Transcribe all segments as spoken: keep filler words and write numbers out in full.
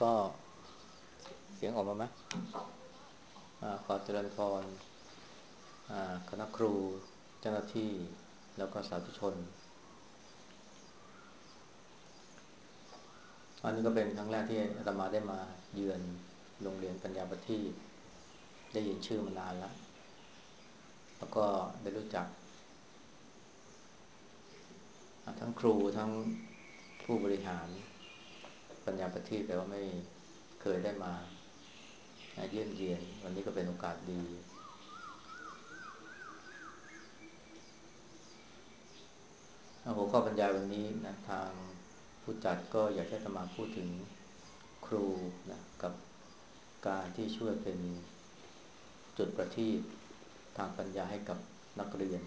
ก็เสียงออกมาไหมอ่าขอเจริญพรอ่าคณะครูเจ้าหน้าที่แล้วก็สาธุชนอันนี้ก็เป็นครั้งแรกที่อาตมาได้มาเยือนโรงเรียนปัญญาประทีปได้ยินชื่อมานานแล้วแล้วก็ได้รู้จักทั้งครูทั้งผู้บริหารปัญญาประทีปแต่ว่าไม่เคยได้มาเยี่ยมเยียนวันนี้ก็เป็นโอกาสดีหัวข้อบรรยายวันนี้นะทางผู้จัดก็อยากให้อาตมาพูดถึงครูนะกับการที่ช่วยเป็นจุดประทีปทางปัญญาให้กับนักเรียน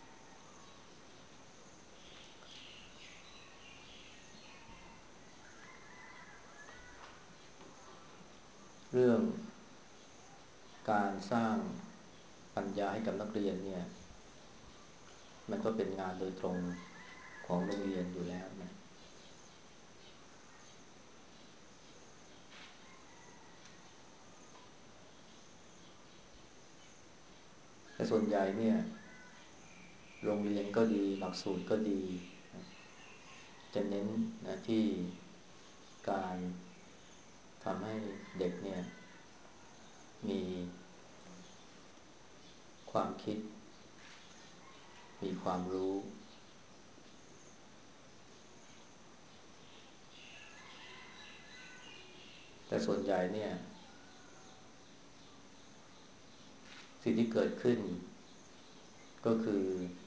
เรื่องการสร้างปัญญาให้กับนักเรียนเนี่ยมันก็เป็นงานโดยตรงของโรงเรียนอยู่แล้วนะแต่ส่วนใหญ่เนี่ยโรงเรียนก็ดีหลักสูตรก็ดีจะเน้นนะที่การทำให้เด็กเนี่ยมีความคิดมีความรู้แต่ส่วนใหญ่เนี่ยสิ่งที่เกิดขึ้นก็คือ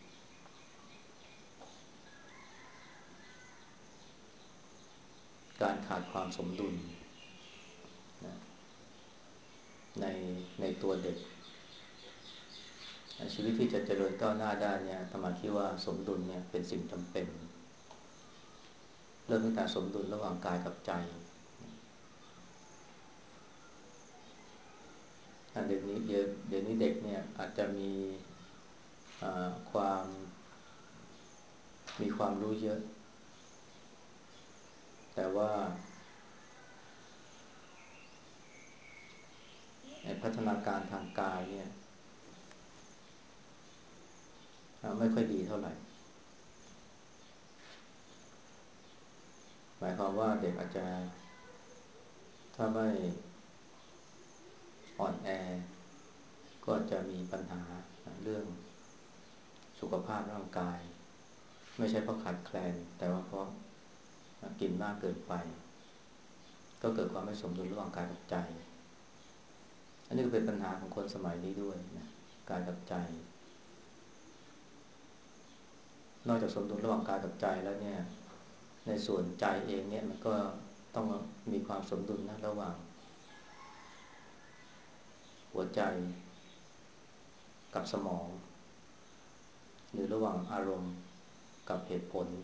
การขาดความสมดุลนะในในตัวเด็กชีวิตที่จะเจริญก้าวหน้าได้เนี่ยอาตมาคิดว่าสมดุลเนี่ยเป็นสิ่งจำเป็นเริ่มตั้งแต่สมดุลระหว่างกายกับใจเดี๋ยวนี้เดี๋ยวเดี๋ยวนี้เด็กเนี่ยอาจจะมีความมีความรู้เยอะแต่ว่าพัฒนาการทางกายเนี่ยไม่ค่อยดีเท่าไหร่หมายความว่าเด็กอาจจะถ้าไม่อ่อนแอก็จะมีปัญหาเรื่องสุขภาพร่างกายไม่ใช่เพราะขาดแคลนแต่ว่าเพราะกินมากเกินไปก็เกิดความไม่สมดุลระหว่างกายกับใจอันนี้ก็เป็นปัญหาของคนสมัยนี้ด้วยนะกายกับใจนอกจากสมดุลระหว่างกายกับใจแล้วเนี่ยในส่วนใจเองเนี่ยมันก็ต้องมีความสมดุลนะระหว่างหัวใจกับสมองหรือระหว่างอารมณ์กับเหตุผล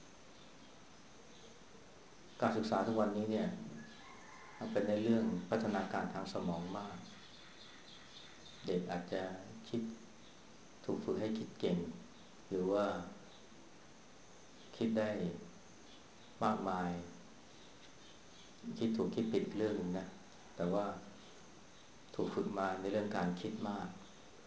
การศึกษาทุกวันนี้เนี่ยเป็นในเรื่องพัฒนาการทางสมองมากเด็กอาจจะคิดถูกฝึกให้คิดเก่งหรือว่าคิดได้มากมายคิดถูกคิดผิดเรื่องนึงนะแต่ว่าถูกฝึกมาในเรื่องการคิดมาก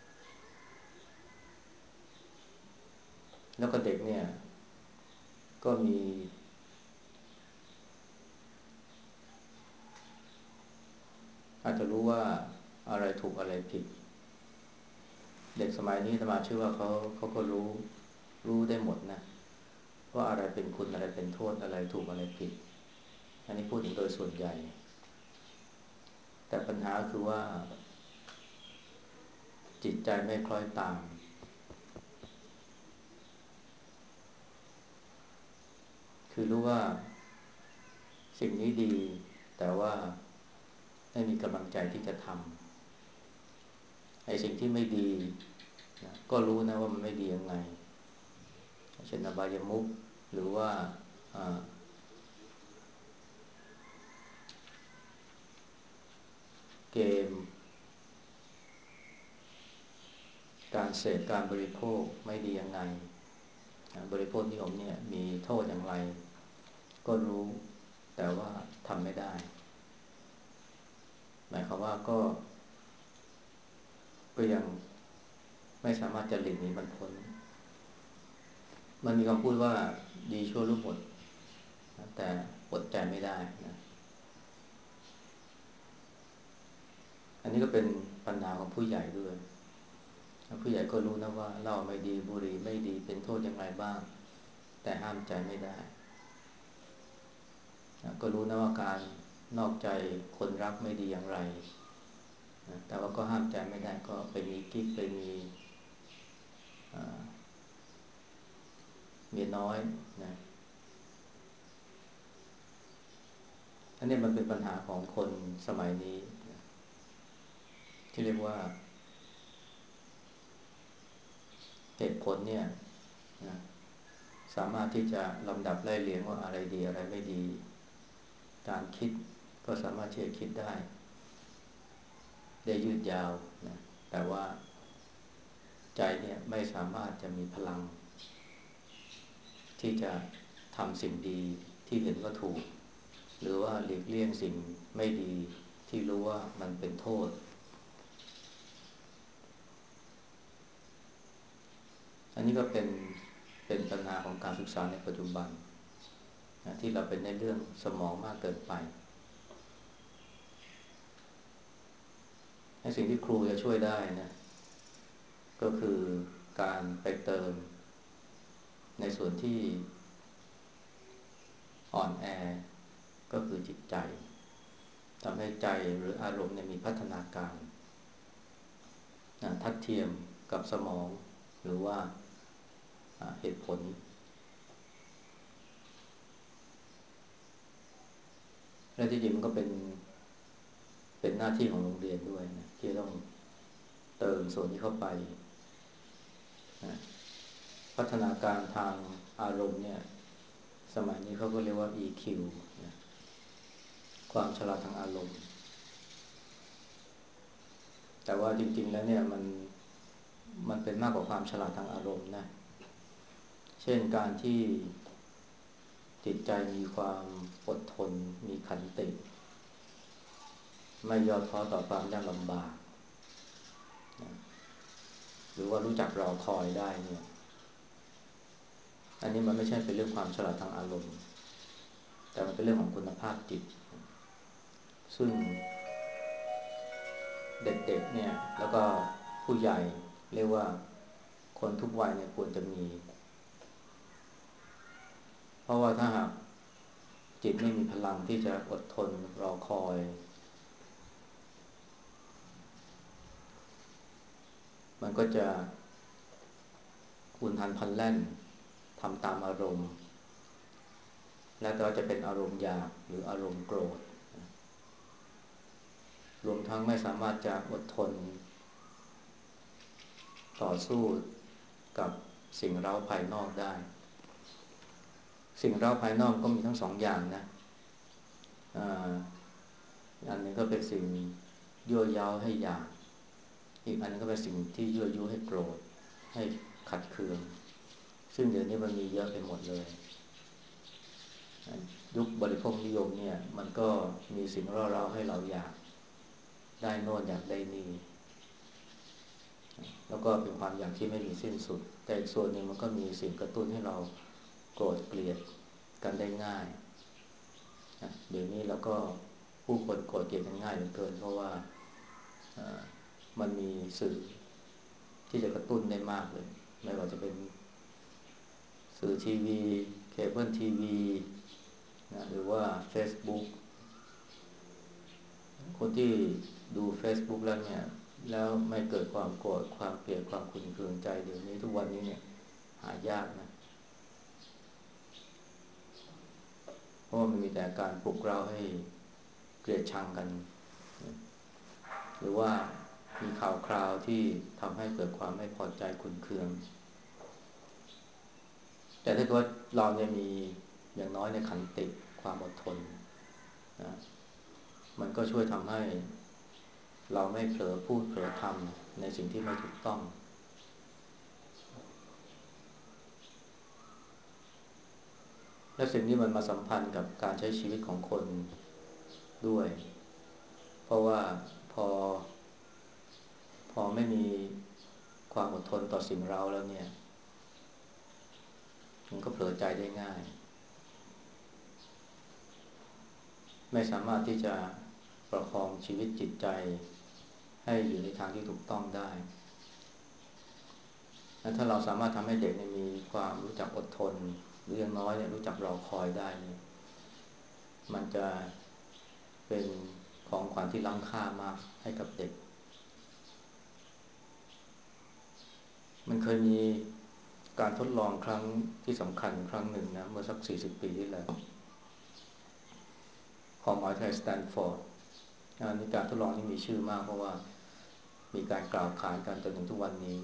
แล้วก็เด็กเนี่ยก็มีอาจจะรู้ว่าอะไรถูกอะไรผิดเด็กสมัยนี้สมาชื่อว่าเขาเขาก็รู้รู้ได้หมดนะว่าอะไรเป็นคุณอะไรเป็นโทษอะไรถูกอะไรผิดอันนี้พูดถึงโดยส่วนใหญ่แต่ปัญหาคือว่าจิตใจไม่คล้อยตามคือรู้ว่าสิ่งนี้ดีแต่ว่าไม่มีกำลังใจที่จะทำไอ้สิ่งที่ไม่ดีนะก็รู้นะว่ามันไม่ดียังไงเช่นอบายมุขหรือว่าเกมการเสพการบริโภคไม่ดียังไงบริโภคนิยมเนี่ยมีโทษอย่างไรก็รู้แต่ว่าทำไม่ได้หมายความว่าก็ก็ยังไม่สามารถจะหลีกหนีมันพ้นมันมีคำพูดว่าดีชั่วรู้หมดแต่อดใจไม่ได้นะอันนี้ก็เป็นปัญหาของผู้ใหญ่ด้วยผู้ใหญ่ก็รู้นะว่าเหล้าไม่ดีบุหรี่ไม่ดีเป็นโทษอย่างไรบ้างแต่ห้ามใจไม่ได้ก็รู้นะว่าการนอกใจคนรักไม่ดีอย่างไรแต่ว่าก็ห้ามใจไม่ได้ก็ไปมีกิ๊กไปมีเมียน้อยนะอันนี้มันเป็นปัญหาของคนสมัยนี้ที่เรียกว่าเหตุผลเนี่ยนะสามารถที่จะลำดับไล่เรียงว่าอะไรดีอะไรไม่ดีการคิดก็สามารถที่จะคิดได้ได้ยืดยาวนะแต่ว่าใจเนี่ยไม่สามารถจะมีพลังที่จะทำสิ่งดีที่เห็นว่าถูกหรือว่าหลีกเลี่ยงสิ่งไม่ดีที่รู้ว่ามันเป็นโทษอันนี้ก็เป็นเป็นปัญหาของการศึกษาในปัจจุบันนะที่เราเป็นในเรื่องสมองมากเกินไปสิ่งที่ครูจะช่วยได้นะก็คือการไปเติมในส่วนที่อ่อนแอก็คือจิตใจทำให้ใจหรืออารมณ์เนี่ยมีพัฒนาการทัดเทียมกับสมองหรือว่าเหตุผลและที่จริงมันก็เป็นเป็นหน้าที่ของโรงเรียนด้วยนะที่ต้องเติมส่วนนี้เข้าไปนะพัฒนาการทางอารมณ์เนี่ยสมัยนี้เขาก็เรียกว่า อี คิว นะความฉลาดทางอารมณ์แต่ว่าจริงๆแล้วเนี่ยมันมันเป็นมากกว่าความฉลาดทางอารมณ์นะเช่นการที่จิตใจมีความอดทนมีขันติไม่ย่อท้อต่อความยากลำบากนะหรือว่ารู้จักรอคอยได้เนี่ยอันนี้มันไม่ใช่เป็นเรื่องความฉลาดทางอารมณ์แต่มันเป็นเรื่องของคุณภาพจิตซึ่งเด็กๆเนี่ยแล้วก็ผู้ใหญ่เรียกว่าคนทุกวัยเนี่ยควรจะมีเพราะว่าถ้าหากจิตไม่มีพลังที่จะอดทนรอคอยมันก็จะหุนหันพลันแล่นทำตามอารมณ์และก็จะเป็นอารมณ์อยากหรืออารมณ์โกรธรวมทั้งไม่สามารถจะอดทนต่อสู้กับสิ่งเร้าภายนอกได้สิ่งเร้าภายนอกก็มีทั้งสองอย่างนะอ่าอันนึงก็เป็นสิ่งยั่วย้าวให้อยากอีกอันนึงก็เป็นสิ่งที่ยั่วยุให้โกรธให้ขัดเคืองซึ่งเดี๋ยวนี้มันมีเยอะไปหมดเลยยุคบริโภคนิยมเนี่ยมันก็มีสิ่งร่อเร้าให้เราอยากได้โน่นอยากได้นี่แล้วก็เป็นความอยากที่ไม่มีสิ้นสุดแต่อีกส่วนหนึ่งมันก็มีสิ่งกระตุ้นให้เราโกรธเกลียดกันได้ง่ายเดี๋ยวนี้เราก็ผู้คนโกรธเกลียดกันง่ายเหลือเกินเพราะว่ามันมีสื่อที่จะกระตุ้นได้มากเลยไม่ว่าจะเป็นสื่อทีวีเคเบิลทีวีนะหรือว่า Facebook คนที่ดู Facebook แล้วเนี่ยแล้วไม่เกิดความโกรธความเกลียดความขุ่นเคืองใจเดี๋ยวนี้ทุกวันนี้เนี่ยหายากนะเพราะมันมีแต่การปลุกเร้าให้เกลียดชังกันหรือว่ามีข่าวคราวที่ทำให้เกิดความไม่พอใจขุ่นเคืองแต่ถ้าเกิดว่าเราเนี่ยมีอย่างน้อยในขันติความอดทนนะมันก็ช่วยทำให้เราไม่เผลอพูดเผลอทำในสิ่งที่ไม่ถูกต้องและสิ่งนี้มันมาสัมพันธ์กับการใช้ชีวิตของคนด้วยเพราะว่าพอพอไม่มีความอดทนต่อสิ่งเร้าแล้วเนี่ยมันก็เผลอใจได้ง่ายไม่สามารถที่จะประคองชีวิตจิตใจให้อยู่ในทางที่ถูกต้องได้ถ้าเราสามารถทำให้เด็กมีความรู้จักอดทนหรืออย่างน้อยเนี่ยรู้จักรอคอยได้เนี่ยมันจะเป็นของขวัญที่ล้ำค่ามากให้กับเด็กมันเคยมีการทดลองครั้งที่สำคัญครั้งหนึ่งนะเมื่อสักสี่สิบปีที่แล้วของมหาวิทยาลัยสแตนฟอร์ดมีการทดลองที่มีชื่อมากเพราะว่ามีการกล่าวขานกันจนถึงทุกวันนี้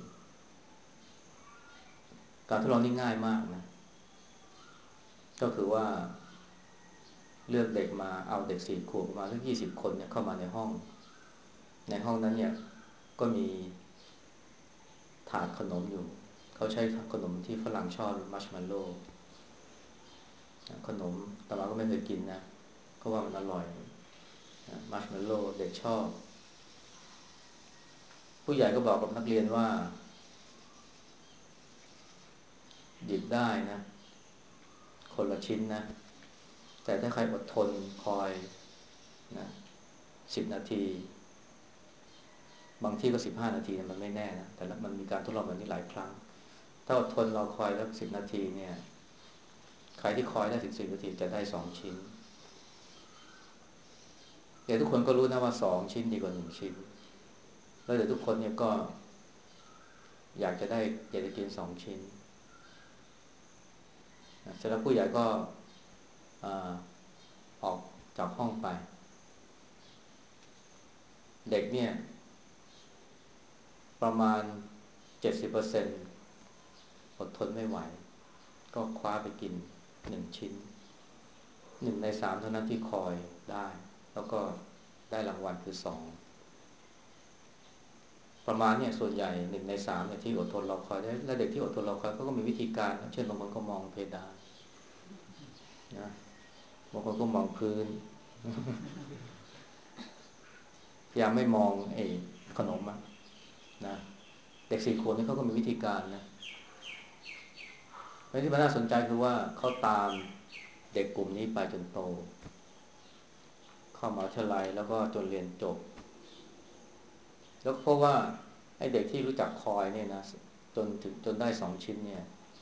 การทดลองนี่ง่ายมากนะก็คือว่าเลือกเด็กมาเอาเด็กสี่ขวบประมาณสักยี่สิบคนเนี่ยเข้ามาในห้องในห้องนั้นเนี่ยก็มีถาดขนมอยู่เขาใช้ขนมที่ฝรั่งชอบมัชเมลโล่ขนมแต่มาก็ไม่เคยกินนะก็ว่ามันอร่อยมัชเมลโล่เด็กชอบผู้ใหญ่ก็บอกกับนักเรียนว่าหยิบได้นะคนละชิ้นนะแต่ถ้าใครอดทนคอยนะสิบนาทีบางที่ก็สิบห้านาทีมันไม่แน่นะแต่มันมีการทดลองแบบนี้หลายครั้งถ้าอดทนรอคอยแล้วสิบนาทีเนี่ยใครที่คอยได้ถึงสิบนาทีจะได้สองชิ้นเดี๋ยวทุกคนก็รู้นะว่าสองชิ้นดีกว่าหนึ่งชิ้นแล้วเดี๋ยวทุกคนเนี่ยก็อยากจะได้อยากจะกินสองชิ้นเสร็จแล้วผู้ใหญ่ก็ออกจากห้องไปเด็กเนี่ยประมาณ เจ็ดสิบเปอร์เซ็นต์ อดทนไม่ไหวก็คว้าไปกินหนึ่งชิ้นหนึ่งในสามเท่านั้นที่คอยได้แล้วก็ได้รางวัลคือสองประมาณเนี่ยส่วนใหญ่หนึ่งในสามเนี่ยที่อดทนรอคอยได้และเด็กที่อดทนรอคอยก็มีวิธีการเช่นบางคนก็มองเพดานนะบางคนก็มองพื้นพยายามไม่มองไอ้ขนมอะนะเด็กสี่ขวบนี่เขาก็มีวิธีการนะและที่มันน่าสนใจคือว่าเขาตามเด็กกลุ่มนี้ไปจนโตเข้ามหาวิทยาลัยแล้วก็จนเรียนจบแล้วเพราะว่าไอ้เด็กที่รู้จักคอยเนี่ยนะจนถึงจนได้สองชิ้นเนี่ย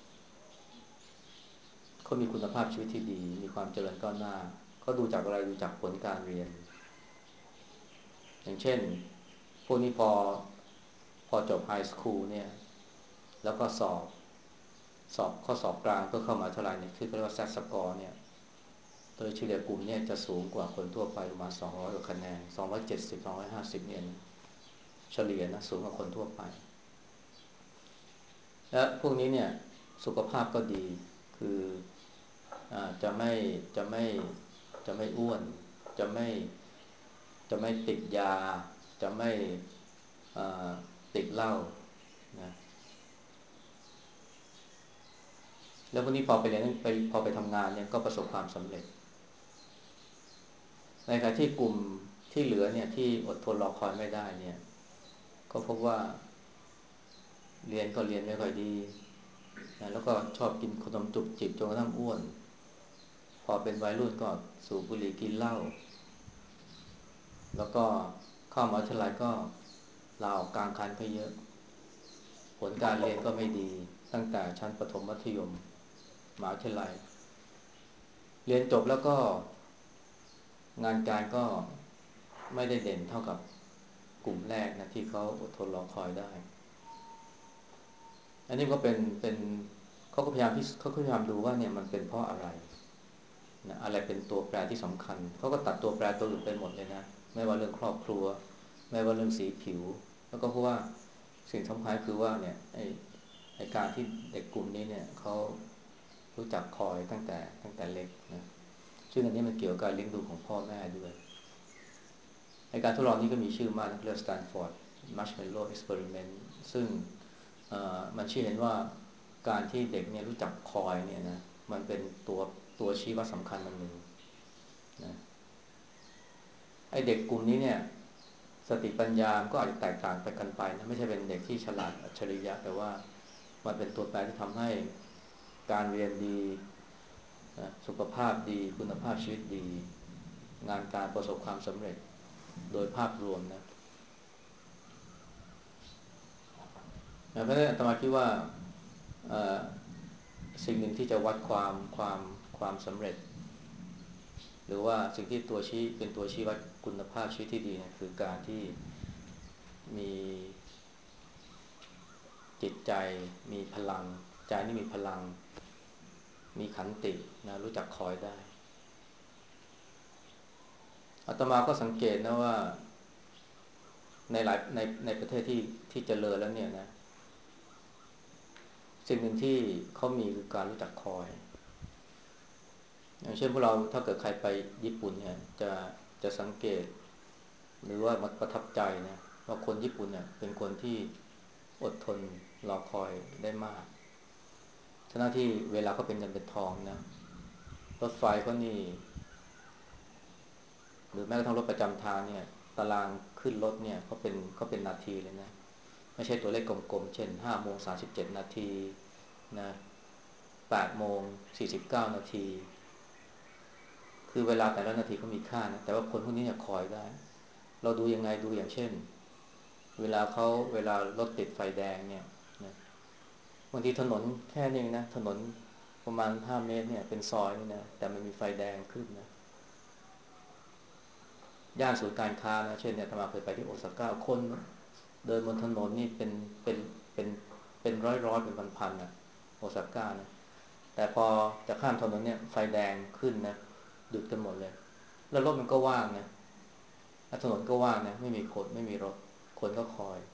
เขามีคุณภาพชีวิตที่ดีมีความเจริญก้าวหน้าเขาดูจากอะไรดูจากผลการเรียนอย่างเช่นพวกนี้พอพอจบไฮสคูลเนี่ยแล้วก็สอบสอบข้อสอบกลางเพื่อเข้ามหาวิทยาลัยเนี่ยคือเรียกว่าแซดสกอร์เนี่ยโดยเฉลี่ยกลุ่มเนี่ยจะสูงกว่าคนทั่วไปประมาณสองร้อยกว่าคะแนนสองร้อยเจ็ดสิบ สองร้อยห้าสิบเนี่ยเฉลี่ยนะสูงกว่าคนทั่วไปและพวกนี้เนี่ยสุขภาพก็ดีคืออ่าจะไม่จะไม่จะไม่อ้วนจะไม่จะไม่ติดยาจะไม่ติดเหล้านะแล้วพวกนี้พอไปเรียนไปพอไปทำงานเนี่ยก็ประสบความสำเร็จในขณะที่กลุ่มที่เหลือเนี่ยที่อดทนรอคอยไม่ได้เนี่ยก็พบว่าเรียนก็เรียนไม่ค่อยดีนะแล้วก็ชอบกินขนมจุบจิบจนกระทั่งอ้วนพอเป็นวัยรุ่นก็สูบบุหรี่กินเหล้าแล้วก็เข้ามหาวิทยาลัยก็ลาออกกลางคันก็เยอะผลการเรียนก็ไม่ดีตั้งแต่ชั้นประถมมัธยมมหาวิทยาลัยเรียนจบแล้วก็งานการก็ไม่ได้เด่นเท่ากับกลุ่มแรกนะที่เขาอดทนรอคอยได้อันนี้ก็เป็นเป็นเขาก็พยายามที่เขาพยายามดูว่าเนี่ยมันเป็นเพราะอะไรนะอะไรเป็นตัวแปรที่สำคัญเขาก็ตัดตัวแปรตัวอื่นไปหมดเลยนะไม่ว่าเรื่องครอบครัวไม่ว่าเรื่องสีผิวแล้วก็เพราะว่าสิ่งสำคัญคือว่าเนี่ยไอ้ไอ้การที่เด็กกลุ่มนี้เนี่ยเขารู้จักคอยตั้งแต่ตั้งแต่เล็กนะซึ่งอันนี้มันเกี่ยวกับการเลี้ยงดูของพ่อแม่ด้วยไอ้การทดลองนี้ก็มีชื่อมากนะเรียก Stanford Marshmallow Experiment ซึ่งมันชี้เห็นว่าการที่เด็กเนี่ยรู้จักคอยเนี่ยนะมันเป็นตัวตัวชี้วัดสำคัญมันหนึ่งนะไอเด็กกลุ่มนี้เนี่ยสติปัญญาก็อาจจะแตกต่างไปกันไปนะไม่ใช่เป็นเด็กที่ฉลาดอัจฉริยะแต่ว่ามันเป็นตัวแปรที่ทำให้การเรียนดีนะสุขภาพดีคุณภาพชีวิตดีงานการประสบความสำเร็จโดยภาพรวมนะเพราะฉะนั้นอาตมาคิดว่าสิ่งหนึ่งที่จะวัดความความความสำเร็จหรือว่าสิ่งที่ตัวชี้เป็นตัวชี้วัดคุณภาพชีวิตที่ดีเนี่ยคือการที่มีจิตใจมีพลังใจนี่มีพลังมีขันตินะรู้จักคอยได้อาตมาก็สังเกตนะว่าในหลายในในประเทศที่ที่เจริญแล้วเนี่ยนะสิ่งหนึ่งที่เขามีคือการรู้จักคอยอย่างเช่นพวกเราถ้าเกิดใครไปญี่ปุ่นเนี่ยจะจะสังเกตหรือว่ามันประทับใจนะว่าคนญี่ปุ่นเนี่ยเป็นคนที่อดทนรอคอยได้มากฉะนั้นที่เวลาเขาเป็นเงินเป็นทองนะรถไฟเขานี่หรือแม้กระทั่งรถประจำทางเนี่ยตารางขึ้นรถเนี่ยเขาเป็นเขาเป็นนาทีเลยนะไม่ใช่ตัวเลขกลมๆเช่นห้าโมงสามสิบเจ็ดนาทีนะแปดโมงสี่สิบเก้านาทีคือเวลาแต่ละนาทีเขามีค่านะแต่ว่าคนพวกนี้เนี่ยคอยได้เราดูยังไงดูอย่างเช่นเวลาเขาเวลารถติดไฟแดงเนี่ยนะบางทีถนนแค่นี้นะถนนประมาณห้าเมตรเนี่ยเป็นซอยนี่นะแต่มันมีไฟแดงขึ้นนะย่านศูนย์การค้านะเช่นเนี่ยถ้ามาเคยไปที่โอซาก้าคนเดินบนถนนนี่เป็นเป็นเป็นเป็นร้อยร้อยเป็นพันๆนะโอซาก้านะแต่พอจะข้ามถนนเนี่ยไฟแดงขึ้นนะหยุดกันหมดเลยแล้วรถมันก็ว่างนะถนนก็ว่างนะไม่มีคนไม่มีรถคนก็คอย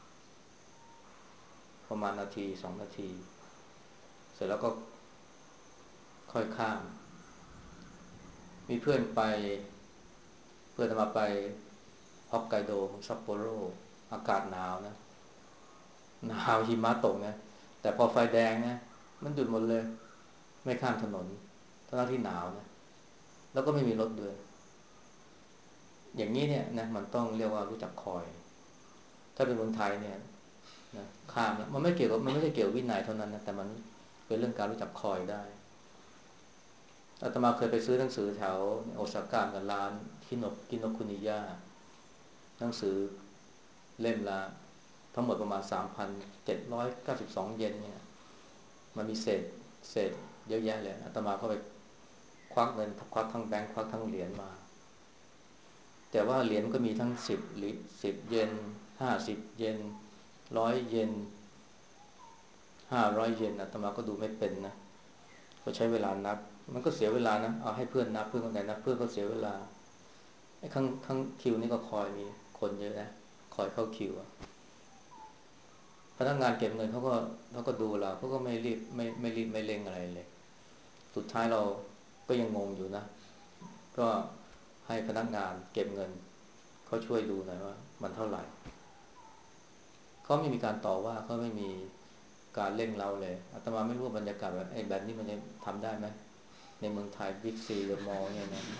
ประมาณนาทีสองนาทีเสร็จแล้วก็ค่อยข้ามมีเพื่อนไปเพื่อนมาไปฮอกไกโดซัปโปโรอากาศหนาวนะหนาวหิมะตกนะแต่พอไฟแดงนะมันหยุดหมดเลยไม่ข้ามถนนทั้งที่หนาวนะแล้วก็ไม่มีรถด้วยอย่างนี้เนี่ยนะมันต้องเรียกว่ารู้จักคอยถ้าเป็นเมืองไทยเนี่ยนะข้ามแล้วมันไม่เกี่ยวกับมันไม่ใช่เกี่ยววินัยเท่านั้นนะแต่มันเป็นเรื่องการรู้จักคอยได้อาตมาเคยไปซื้อหนังสือแถวโอซาก้ากับร้านคิโนกิโนคุนิยะหนังสือเล่มละทั้งหมดประมาณสามพันเจ็ดร้อยเก้าสิบสองเยนเนี่ยมันมีเศษเศษเยอะแยะเลยอาตมาก็ไปควักเงินควักทั้งแบงค์ควักทั้งเหรียญมาแต่ว่าเหรียญก็มีทั้งสิบหรือสิบเยนห้าสิบเยนร้อยเยนห้าร้อยเยนอาตมาก็ดูไม่เป็นนะก็ใช้เวลานับมันก็เสียเวลานะเอาให้เพื่อนนับเพื่อนคนไหนนับเพื่อนก็เสียเวลาไอ้ข้างข้างคิวนี่ก็คอยมีคนเยอะนะคอยเข้าคิวพนักงานเก็บเงินเขาก็เขาก็ดูเราเขาก็ไม่รีบไม่ไม่รีบไม่เร่งอะไรเลยสุดท้ายเราก็ยังงงอยู่นะก็ให้พนักงานเก็บเงินเขาช่วยดูหน่อยว่ามันเท่าไหร่เขาไม่มีการต่อว่าเขาไม่มีการเร่งเราเลยอาตมาไม่รู้ว่าบรรยากาศแบบไอ้แบบนี้มันจะทำได้ไหมในเมืองไทยบิ๊กซีหรือมอลล์เนี่ยนะ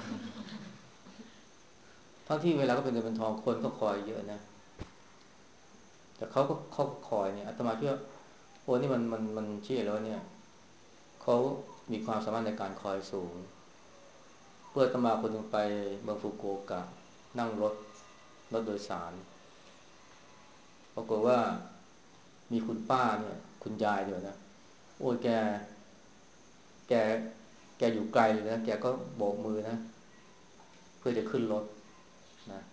ทั้งที่เวลาก็เป็นเงินเป็นทองคนก็คอยเยอะนะแต่เขาก็เขาก็คอยเนี่ยอาตมาคิดว่าโอ้นี่มันมันมันเชี่ยแล้วเนี่ยเขามีความสามารถในการคอยสูงเพื่ออาตมาคนหนึ่งไปเมืองฟุกุโอกะนั่งรถรถโดยสารปรากฏว่ามีคุณป้าเนี่ยคุณยายเดียวนะโอ้ยแกแกแกอยู่ไกลเลยนะแกก็โบกมือนะเพื่อจะขึ้นรถนะ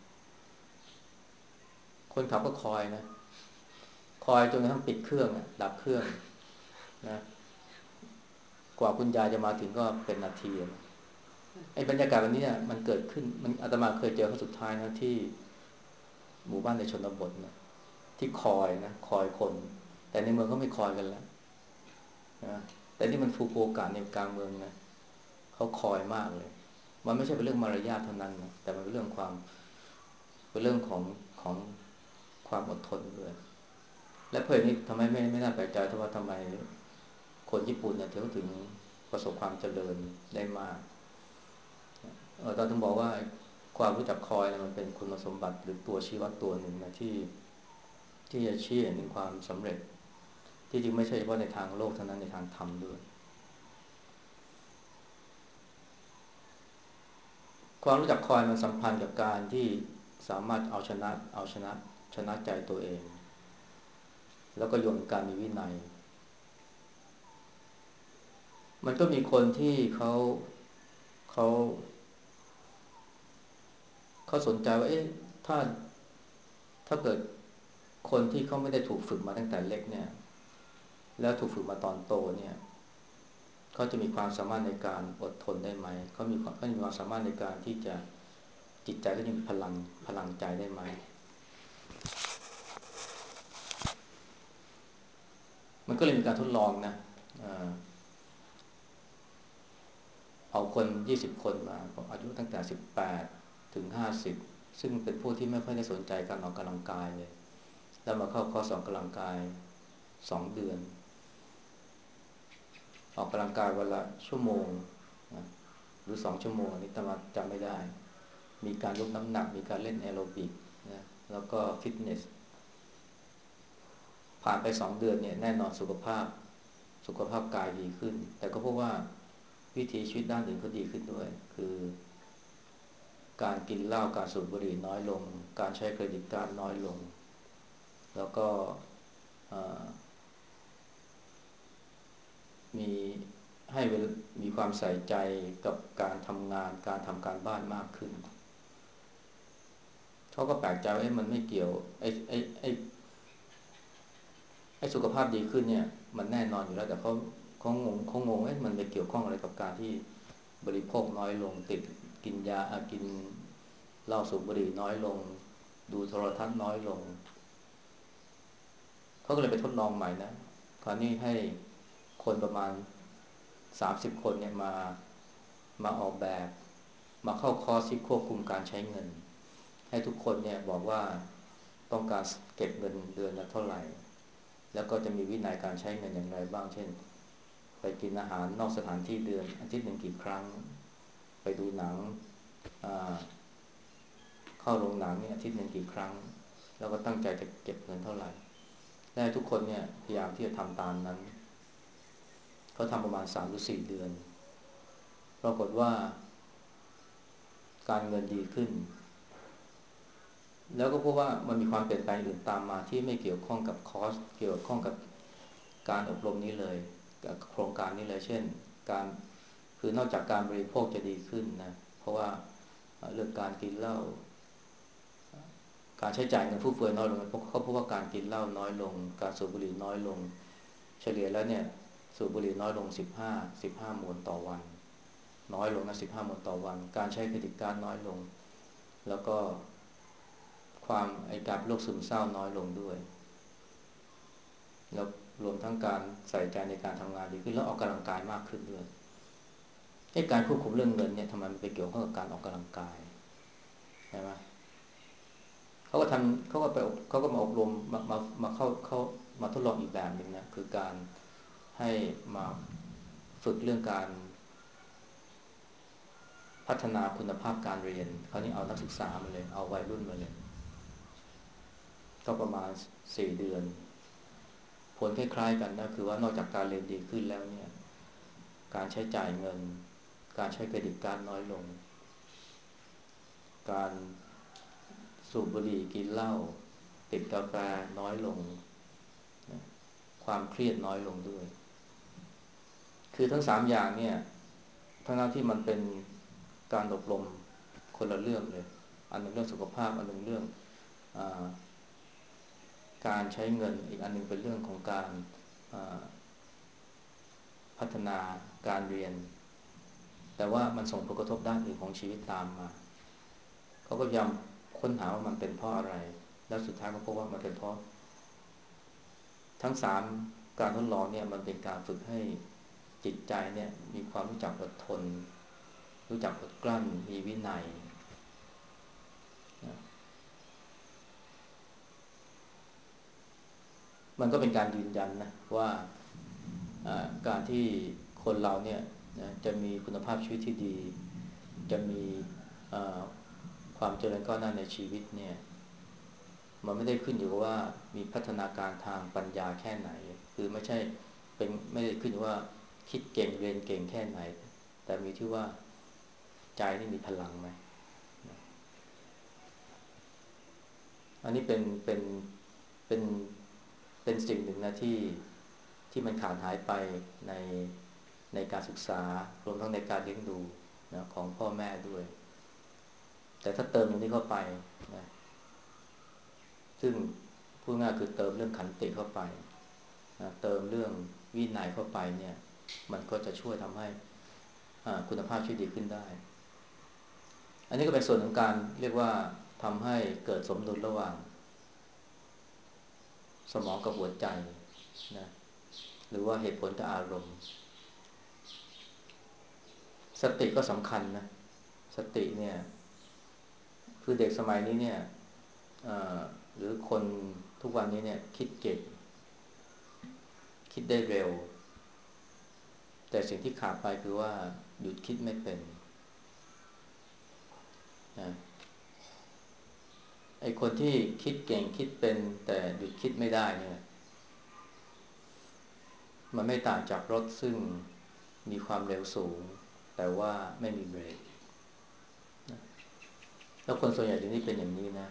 คนขับก็คอยนะคอยจนกระทั่งปิดเครื่องดับเครื่องนะกว่าคุณยายจะมาถึงก็เป็นนาทีนะไอ้บรรยากาศแบบนี้เนี่ยมันเกิดขึ้นมันอาตมาเคยเจอครั้งสุดท้ายนะที่หมู่บ้านในชนบทนะที่คอยนะคอยคนแต่ในเมืองก็ไม่คอยกันแล้วนะแต่นี่มันฟูกุโอกะในกลางเมืองนะเขาคอยมากเลยมันไม่ใช่เป็นเรื่องมารยาทเท่านั้นนะแต่มันเป็นเรื่องความเป็นเรื่องของของความอดทนด้วยและเพื่อนนี้ทำไมไม่ไม่น่าแปลกใจทว่าทำไมคนญี่ปุ่นเนี่ยถึงถึงประสบความเจริญได้มากเออตอนถึงบอกว่าความรู้จักคอยนะมันเป็นคุณสมบัติหรือตัวชี้วัดตัวหนึ่งนะที่ที่จะชี้เห็นถึงความสำเร็จที่จริงไม่ใช่เฉพาะในทางโลกเท่านั้นในทางธรรมด้วยความรู้จักคอยมันสัมพันธ์กับการที่สามารถเอาชนะเอาชนะชนะใจตัวเองแล้วก็โยนการมีวินัยมันก็มีคนที่เขาเขาเขาสนใจว่าเอ๊ะถ้าถ้าเกิดคนที่เขาไม่ได้ถูกฝึกมาตั้งแต่เล็กเนี่ยแล้วถูกฝึกมาตอนโตเนี่ยเขาจะมีความสามารถในการอดทนได้ไหมเขามีเขามีความสามารถในการที่จะจิตใจก็จะมีพลังพลังใจได้ไหมมันก็เลยมีการทดลองนะเอ่อเอาคนยี่สิบคนมาอายุตั้งแต่สิบแปดถึงห้าสิบซึ่งเป็นผู้ที่ไม่ค่อยได้สนใจการออกกำลังกายเลยแล้วมาเข้าคอร์สออกกำลังกายสองเดือนออกกำลังกายวันละชั่วโมงนะหรือสองชั่วโมงอันนี้ตมาจำไม่ได้มีการยกน้ำหนักมีการเล่นแอโรบิกนะแล้วก็ฟิตเนสผ่านไปสองเดือนเนี่ยแน่นอนสุขภาพสุขภาพกายดีขึ้นแต่ก็เพราะว่าวิถีชีวิตด้านอื่นก็ดีขึ้นด้วยคือการกินเหล้าการสูบบุหรี่น้อยลงการใช้เครดิตการ์ดน้อยลงแล้วก็มีให้มีความใส่ใจกับการทำงานการทำการบ้านมากขึ้นเขาก็แปลกใจว่ามันไม่เกี่ยวไอ้ไอ้ไอ้ไอ้สุขภาพดีขึ้นเนี่ยมันแน่นอนอยู่แล้วแต่เขาเขางงเขางงเอ๊ะมันไปเกี่ยวข้องอะไรกับการที่บริโภคน้อยลงติดกินยากินเหล้าสูบบุหรี่น้อยลงดูโทรทัศน์น้อยลงเขาก็เลยไปทดลองใหม่นะคราวนี้ให้คนประมาณสามสิบคนเนี่ยมามาออกแบบมาเข้าคอร์สที่ควบคุมการใช้เงินให้ทุกคนเนี่ยบอกว่าต้องการเก็บเงินเดือนละเท่าไหร่แล้วก็จะมีวินัยการใช้เงินอย่างไรบ้างเช่นไปกินอาหารนอกสถานที่เดือนอาทิตย์หนึ่งกี่ครั้งไปดูหนังเข้าโรงหนังเนี่ยอาทิตย์หนึ่งกี่ครั้งแล้วก็ตั้งใจจะเก็บเงินเท่าไหร่และทุกคนเนี่ยพยายามที่จะทำตามนั้นเขาทำประมาณสามหรือสี่เดือนปรากฏว่าการเงินดีขึ้นแล้วก็พบว่ามันมีความเปลี่ยนแปลงอื่นตามมาที่ไม่เกี่ยวข้องกับคอร์สเกี่ยวข้องกับการอบรมนี้เลยกับโครงการนี้เลยเช่นการคือนอกจากการบริโภคจะดีขึ้นนะเพราะว่าเรื่องการกินเหล้าการใช้จ่ายเงินฟุ่มเฟือยน้อยลงเพราะเขาพบว่าการกินเหล้าน้อยลงการสูบบุหรี่น้อยลงเฉลี่ยแล้วเนี่ยสูบบุหรี่น้อยลงสิบห้า สิบห้ามวนต่อวันน้อยลงนะสิบห้ามวนต่อวันการใช้เครดิตการ์ดน้อยลงแล้วก็ความไอการโรคซึมเศร้าน้อยลงด้วยแล้วรวมทั้งการใส่ใจในการทำงานดีขึ้นแล้วออกกำลังกายมากขึ้นด้วยไอ้การควบคุมเรื่องเงินเนี่ยทำไมมันไปเกี่ยวข้องกับการออกกำลังกายใช่ไหมเขาก็ทำเขาก็ไปเขาก็มาอบรมมามามาเข้าเขามาทดลองอีกแบบหนึ่งนะคือการให้มาฝึกเรื่องการพัฒนาคุณภาพการเรียนคราวนี้เอานักศึกษามาเลยเอาวัยรุ่นมาเลยก็ประมาณสี่เดือนผลคล้ายๆกันนะคือว่านอกจากการเรียนดีขึ้นแล้วเนี่ยการใช้จ่ายเงินการใช้เครดิตการ์ดน้อยลงการสูบบุหรี่กินเหล้าติดกาแฟน้อยลงความเครียดน้อยลงด้วยคือทั้งสามอย่างเนี่ยทั้งที่มันเป็นการอบรมคนละเรื่องเลยอันนึงเรื่องสุขภาพอันนึงเรื่องการใช้เงินอีกอันนึงเป็นเรื่องของการพัฒนาการเรียนแต่ว่ามันส่งผลกระทบด้านอื่นของชีวิตตามมาเขาก็พยายามค้นหาว่ามันเป็นเพราะอะไรแล้วสุดท้ายก็พบว่ามันเป็นเพราะทั้งสามการทดลองเนี่ยมันเป็นการฝึกให้จิตใจเนี่ยมีความรู้จักอดทนรู้จักอดกลั้นมีวินัยมันก็เป็นการยืนยันนะว่าการที่คนเราเนี่ยจะมีคุณภาพชีวิตที่ดีจะมีคความเจริญก้าวหน้าในชีวิตเนี่ยมันไม่ได้ขึ้นอยู่กับว่ามีพัฒนาการทางปัญญาแค่ไหนคือไม่ใช่เป็นไม่ได้ขึ้นอยู่ว่าคิดเก่งเรียนเก่งแค่ไหนแต่มีที่ว่าใจนี่มีพลังไหมอันนี้เป็นเป็นเป็นเป็นสิ่งหนึ่งนะที่ที่มันขาดหายไปในในการศึกษารวมทั้งในการเลี้ยงดูนะของพ่อแม่ด้วยแต่ถ้าเติมตรงนี้เข้าไปนะซึ่งพูดง่ายคือเติมเรื่องขันติเข้าไปนะเติมเรื่องวินัยเข้าไปเนี่ยมันก็จะช่วยทำให้คุณภาพชีวิตดีขึ้นได้อันนี้ก็เป็นส่วนของการเรียกว่าทำให้เกิดสมดุลระหว่างสมองกับหัวใจนะหรือว่าเหตุผลกับอารมณ์สติก็สำคัญนะสติเนี่ยคือเด็กสมัยนี้เนี่ยหรือคนทุกวันนี้เนี่ยคิดเก่งคิดได้เร็วแต่สิ่งที่ขาดไปคือว่าหยุดคิดไม่เป็นนะไอ้คนที่คิดเก่งคิดเป็นแต่หยุดคิดไม่ได้เนี่ยมันไม่ต่างจากรถซึ่งมีความเร็วสูงแต่ว่าไม่มีเบรกแล้วคนส่วนใหญ่ที่นี่เป็นอย่างนี้นะ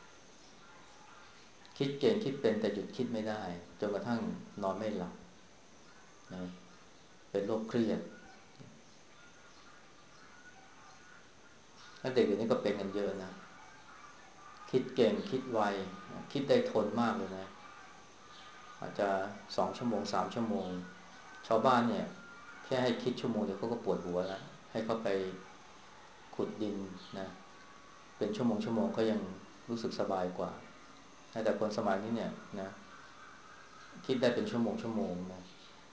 คิดเก่งคิดเป็นแต่หยุดคิดไม่ได้จนกระทั่งนอนไม่หลับนะเป็นโรคเครียดแล้วเด็กเดี๋ยวนี้ก็เป็นกันเยอะนะคิดเก่งคิดไวคิดได้ทนมากเลยนะอาจจะสองชั่วโมงสามชั่วโมงชาวบ้านเนี่ยแค่ให้คิดชั่วโมงเดียวเขาก็ปวดหัวแล้วให้เขาไปขุดดินนะเป็นชั่วโมงชั่วโมงก็ยังรู้สึกสบายกว่าแต่คนสมัยนี้เนี่ยนะคิดได้เป็นชั่วโมงชั่วโมงนะ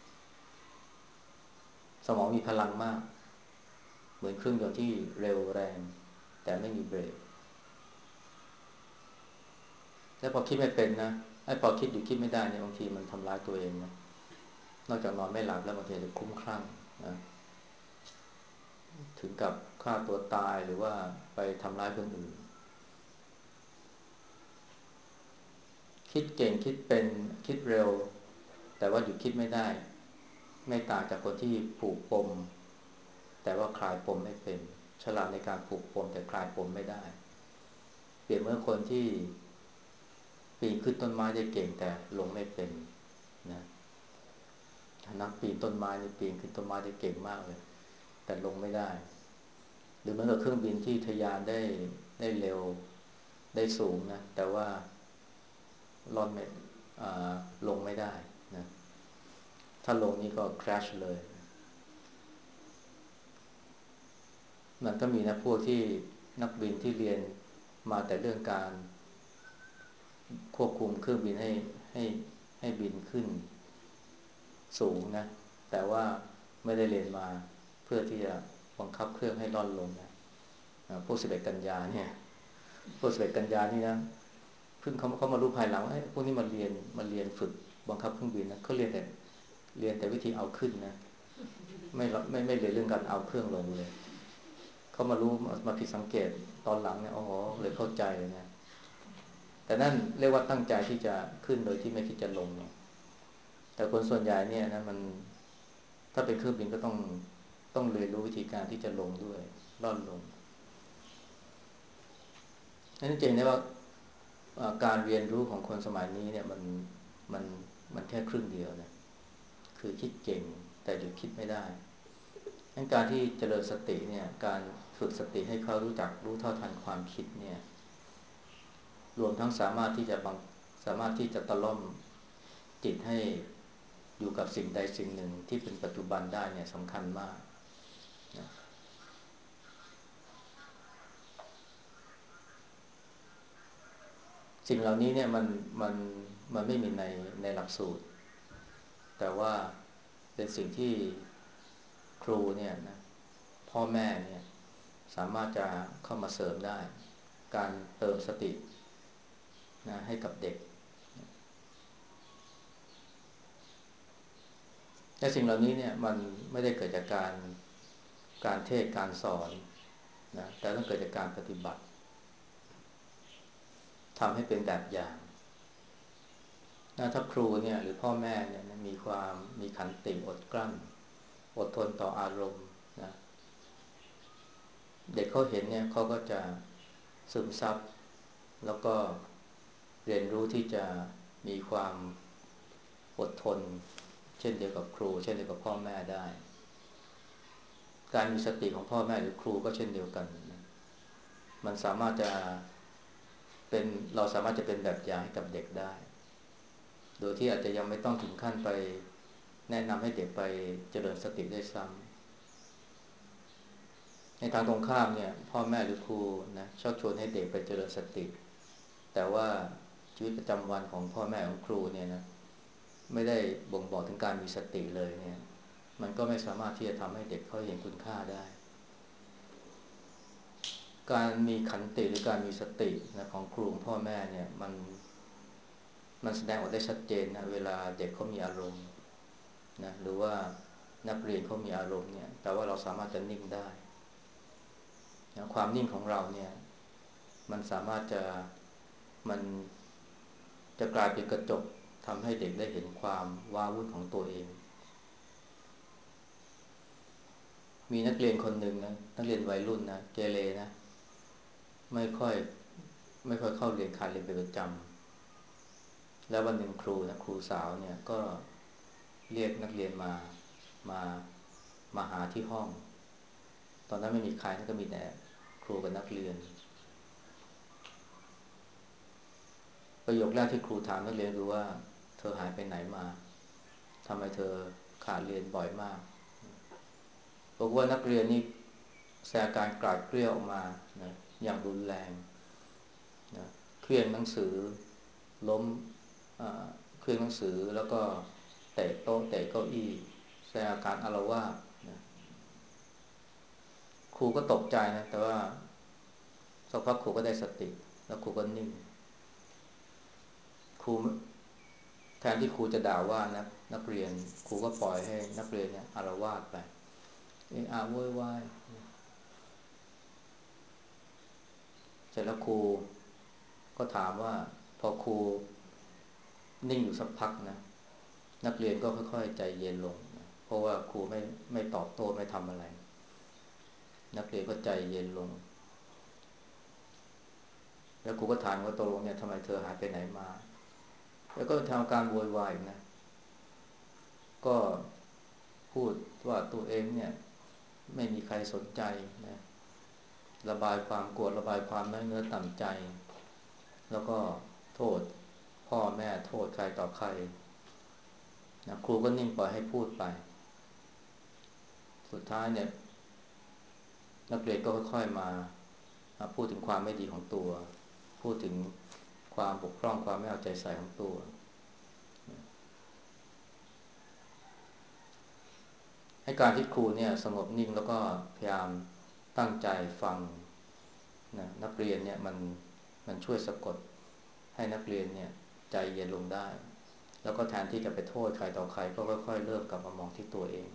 สมองมีพลังมากเหมือนเครื่องยนต์ที่เร็วแรงแต่ไม่มีเบรกแล้วพอคิดไม่เป็นนะไอ้พอคิดอยู่คิดไม่ได้เนี่ยบางทีมันทำร้ายตัวเองนะนอกจากนอนไม่หลับแล้วบางทีจะคลุ้มคลั่งนะถึงกับฆ่าตัวตายหรือว่าไปทำร้ายคนอื่นคิดเก่งคิดเป็นคิดเร็วแต่ว่าหยุดคิดไม่ได้ไม่ต่างจากคนที่ผูกปมแต่ว่าคลายปมไม่เป็นฉลาดในการผูกปมแต่คลายปมไม่ได้เปรียบเหมือนคนที่ปีนขึ้นต้นไม้ได้เก่งแต่ลงไม่เป็นนะนักปีนต้นไม้นี่ปีนขึ้นต้นไม้ได้เก่งมากเลยแต่ลงไม่ได้หรือเหมือนกับเครื่องบินที่ทะยานได้ได้เร็วได้สูงนะแต่ว่าล่อนไม่ลงไม่ได้นะถ้าลงนี่ก็ crash เลยมันก็มีนะพวกที่นักบินที่เรียนมาแต่เรื่องการควบคุมเครื่องบินให้ให้ให้บินขึ้นสูงนะแต่ว่าไม่ได้เรียนมาเพื่อที่จะบังคับเครื่องให้ล่อนลงนะพวกสิบเอ็ดกันยาเนี่ยพวกสิบเอ็ดกันยานี่นะเพิ่งเขาเขามารู้ภายหลังว่าพวกนี้มาเรียนมาเรียนฝึกบังคับเครื่องบินนะเขาเรียนแต่เรียนแต่วิธีเอาขึ้นนะไม่ไม่ไม่เรียนเรื่องการเอาเครื่องลงเลยเขามารู้มาผิดสังเกตตอนหลังเนี่ยอ๋อเลยเข้าใจเลยนะแต่นั่นเรียกว่าตั้งใจที่จะขึ้นโดยที่ไม่คิดจะลงเนาะแต่คนส่วนใหญ่เนี่ยนะมันถ้าเป็นเครื่องบินก็ต้องต้องเรียนรู้วิธีการที่จะลงด้วยล่อนลงนั่นจริงๆนะว่าการเรียนรู้ของคนสมัยนี้เนี่ยมันมันมันแค่ครึ่งเดียวนะคือคิดเก่งแต่หยุดคิดไม่ได้งั้นการที่เจริญสติเนี่ยการฝึกสติให้เขารู้จักรู้เท่าทันความคิดเนี่ยรวมทั้งสามารถที่จะบังสามารถที่จะตะล่อมจิตให้อยู่กับสิ่งใดสิ่งหนึ่งที่เป็นปัจจุบันได้เนี่ยสำคัญมากนะสิ่งเหล่านี้เนี่ยมันมันมันไม่มีในในหลักสูตรแต่ว่าเป็นสิ่งที่ครูเนี่ยนะพ่อแม่เนี่ยสามารถจะเข้ามาเสริมได้การเติมสตินะให้กับเด็กแต่สิ่งเหล่านี้เนี่ยมันไม่ได้เกิดจากการการเทศน์การสอนนะแต่ต้องเกิดจากการปฏิบัติทำให้เป็นแบบอย่างนะถ้าครูเนี่ยหรือพ่อแม่เนี่ยมีความมีขันติอดกลั้นอดทนต่ออารมณ์นะเด็กเขาเห็นเนี่ยเขาก็จะซึมซับแล้วก็เรียนรู้ที่จะมีความอดทนเช่นเดียวกับครูเช่นเดียวกับพ่อแม่ได้การมีสติของพ่อแม่หรือครูก็เช่นเดียวกันนะมันสามารถจะเป็นเราสามารถจะเป็นแบบอย่างให้กับเด็กได้โดยที่อาจจะยังไม่ต้องถึงขั้นไปแนะนำให้เด็กไปเจริญสติได้ซ้ำในทางตรงข้ามเนี่ยพ่อแม่หรือครูนะชอบชวนให้เด็กไปเจริญสติแต่ว่าชีวิตประจำวันของพ่อแม่ของครูเนี่ยนะไม่ได้บ่งบอกถึงการมีสติเลยเนี่ยมันก็ไม่สามารถที่จะทำให้เด็กเขาเห็นคุณค่าได้การมีขันติหรือการมีสตินะของครูของพ่อแม่เนี่ยมันมันแสดงออกได้ชัดเจนนะเวลาเด็กเขามีอารมณ์นะหรือว่านักเรียนเขามีอารมณ์เนี่ยแต่ว่าเราสามารถจะนิ่งได้นะความนิ่งของเราเนี่ยมันสามารถจะมันจะกลายเป็นกระจกทำให้เด็กได้เห็นความว้าวุ่นของตัวเองมีนักเรียนคนหนึ่งนะนักเรียนวัยรุ่นนะเกเรนะไม่ค่อยไม่ค่อยเข้าเรียนขาดเรียนเป็นประจำแล้ววันหนึ่งครูนะครูสาวเนี่ยก็เรียกนักเรียนมามามาหาที่ห้องตอนนั้นไม่มีใครก็มีแต่ครูกับนักเรียนประโยคแรกที่ครูถามนักเรียนคือว่าเธอหายไปไหนมาทำไมเธอขาดเรียนบ่อยมากบอกว่านักเรียนนี่แสดงการกราดเกรี้ยวออกมานะอย่างรุนแรงนะเครื่องหนังสือล้มเครื่องหนังสือแล้วก็เตะโต๊ะเตะเก้าอี้แสดงอาการอาละวาดนะครูก็ตกใจนะแต่ว่าสักพักครูก็ได้สติแล้วครูก็นิ่งครูแทนที่ครูจะด่าว่านะนักเรียนครูก็ปล่อยให้นักเรียนเนี่ยอาละวาดไปเอะอะโวยวายเสร็จแล้วครูก็ถามว่าพอครูนิ่งอยู่สักพักนะนักเรียนก็ค่อยๆใจเย็นลงนะเพราะว่าครูไม่ไม่ตอบโต้ไม่ทำอะไรนักเรียนก็ใจเย็นลงแล้วครูก็ถามว่าตกลงเนี่ยทำไมเธอหายไปไหนมาแล้วก็ทำการโวยวายนะก็พูดว่าตัวเองเนี่ยไม่มีใครสนใจนะระบายความโกรธระบายความน้อยเนื้อต่ำใจแล้วก็โทษพ่อแม่โทษใครต่อใครนะครูก็นิ่งปล่อยให้พูดไปสุดท้ายเนี่ยนักเรียนก็ค่อยๆมาพูดถึงความไม่ดีของตัวพูดถึงความบกพร่องความไม่เอาใจใส่ของตัวให้การที่ครูเนี่ยสงบนิ่งแล้วก็พยายามตั้งใจฟังนะนักเรียนเนี่ยมันมันช่วยสะกดให้นักเรียนเนี่ยใจเย็นลงได้แล้วก็แทนที่จะไปโทษใครต่อใครก็ค่อยๆเริ่มกลับมามองที่ตัวเอง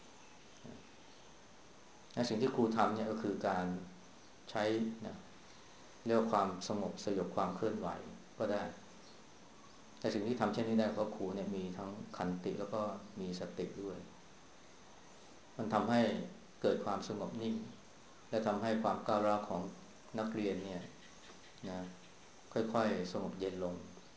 และสิ่งที่ครูทำเนี่ยก็คือการใช้นะเรียกว่าความสงบสยบความเคลื่อนไหวก็ได้แต่สิ่งที่ทำเช่นนี้ได้เพราะครูเนี่ยมีทั้งขันติแล้วก็มีสติด้วยมันทำให้เกิดความสงบนิ่งและทำให้ความก้าวร้าวของนักเรียนเนี่ยนะค่อยๆสงบเย็นลง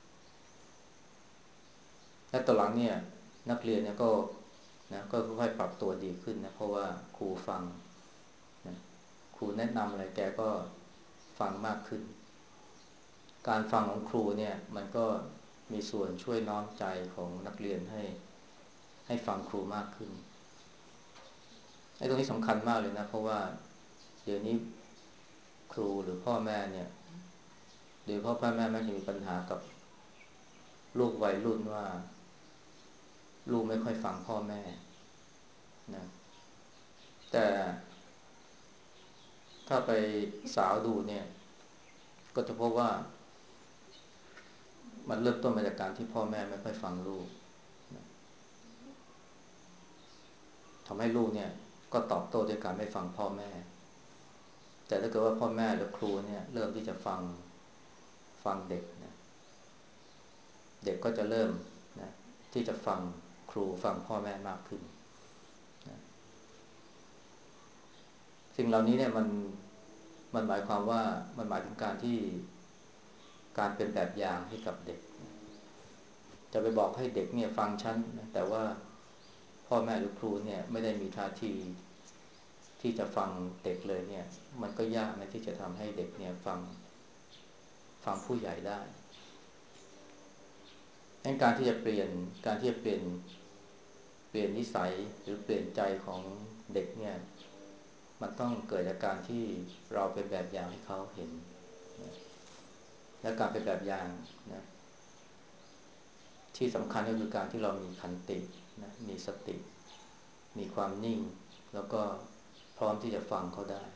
และต่อหลังเนี่ยนักเรียนเนี่ยก็นะก็ค่อยๆปรับตัวดีขึ้นนะเพราะว่าครูฟังนะครูแนะนำอะไรแกก็ฟังมากขึ้นการฟังของครูเนี่ยมันก็มีส่วนช่วยน้อมใจของนักเรียนให้ให้ฟังครูมากขึ้นไอ้ตรงนี้สำคัญมากเลยนะเพราะว่าเดี๋ยวนี้ครูหรือพ่อแม่เนี่ยหรือพ่อพ่อแม่มักจะมีปัญหากับลูกวัยรุ่นว่าลูกไม่ค่อยฟังพ่อแม่นะแต่ถ้าไปสาวดูเนี่ยก็จะพบว่ามันเริ่มต้นมาจากการที่พ่อแม่ไม่ค่อยฟังลูกนะทำให้ลูกเนี่ยก็ตอบโต้ด้วยการไม่ฟังพ่อแม่แต่ถ้าเกิดว่าพ่อแม่หรือครูเนี่ยเริ่มที่จะฟังฟังเด็กนะเด็กก็จะเริ่มนะที่จะฟังครูฟังพ่อแม่มากขึ้นนะสิ่งเหล่านี้เนี่ยมันมันหมายความว่ามันหมายถึงการที่การเป็นแบบอย่างให้กับเด็กจะไปบอกให้เด็กเนี่ยฟังฉันนะแต่ว่าพ่อแม่หรือครูเนี่ยไม่ได้มีท่าทีที่จะฟังเด็กเลยเนี่ยมันก็ยากนะที่จะทำให้เด็กเนี่ยฟังฟังผู้ใหญ่ได้ดังนั้นการที่จะเปลี่ยนการที่จะเปลี่ยนเปลี่ยนนิสัยหรือเปลี่ยนใจของเด็กเนี่ยมันต้องเกิดจากการที่เราเป็นแบบอย่างให้เขาเห็นนะและการเป็นแบบอย่างนะที่สำคัญก็คือการที่เรามีขันตินะมีสติมีความนิ่งแล้วก็พร้อมที่จะฟังเขาได้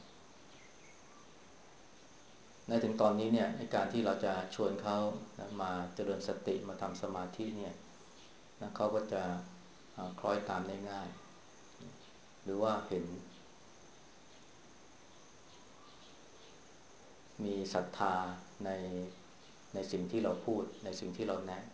ในถึงตอนนี้เนี่ยในการที่เราจะชวนเขานะมาเจริญสติมาทำสมาธิเนี่ยนะเขาก็จะคล้อยตามได้ง่ายหรือว่าเห็นมีศรัทธาในในสิ่งที่เราพูดในสิ่งที่เราแนะ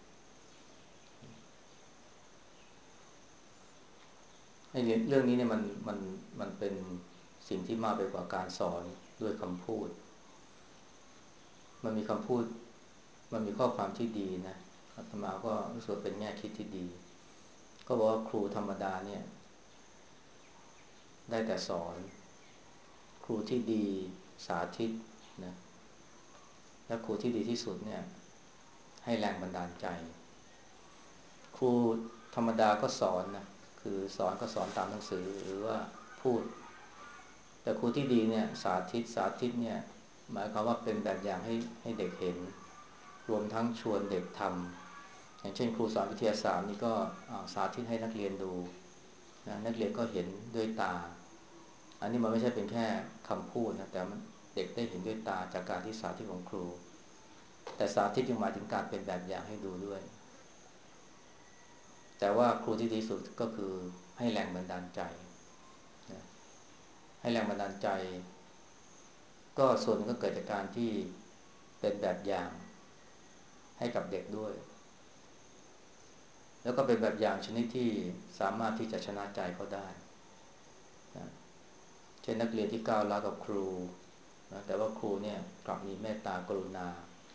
ไอ้เรื่องนี้เนี่ยมันมันมันเป็นสิ่งที่มากไปกว่าการสอนด้วยคำพูดมันมีคำพูดมันมีข้อความที่ดีนะอาตมาก็รู้สึกเป็นแง่คิดที่ดีก็บอกว่าครูธรรมดาเนี่ยได้แต่สอนครูที่ดีสาธิตนะและครูที่ดีที่สุดเนี่ยให้แรงบันดาลใจครูธรรมดาก็สอนนะคือสอนก็สอนตามหนังสือหรือว่าพูดแต่ครูที่ดีเนี่ยสาธิตสาธิตเนี่ยหมายความว่าเป็นแบบอย่างให้ให้เด็กเห็นรวมทั้งชวนเด็กทำอย่างเช่นครูสอนวิทยาศาสตร์นี่ก็สาธิตให้นักเรียนดูนะนักเรียนก็เห็นด้วยตาอันนี้มันไม่ใช่เป็นแค่คำพูดนะแต่มันเด็กได้เห็นด้วยตาจากการที่สาธิตของครูแต่สาธิตยังหมายถึงการเป็นแบบอย่างให้ดูด้วยแต่ว่าครูที่ดีสุดก็คือให้แรงบันดาลใจนะให้แรงบันดาลใจก็ส่วนนึงก็เกิดจากการที่เป็นแบบอย่างให้กับเด็กด้วยแล้วก็เป็นแบบอย่างชนิดที่สามารถที่จะชนะใจเขาได้นะเช่นนักเรียนที่ก้าวร้าวกับครูนะแต่ว่าครูเนี่ยกลับมีเมตตากรุณา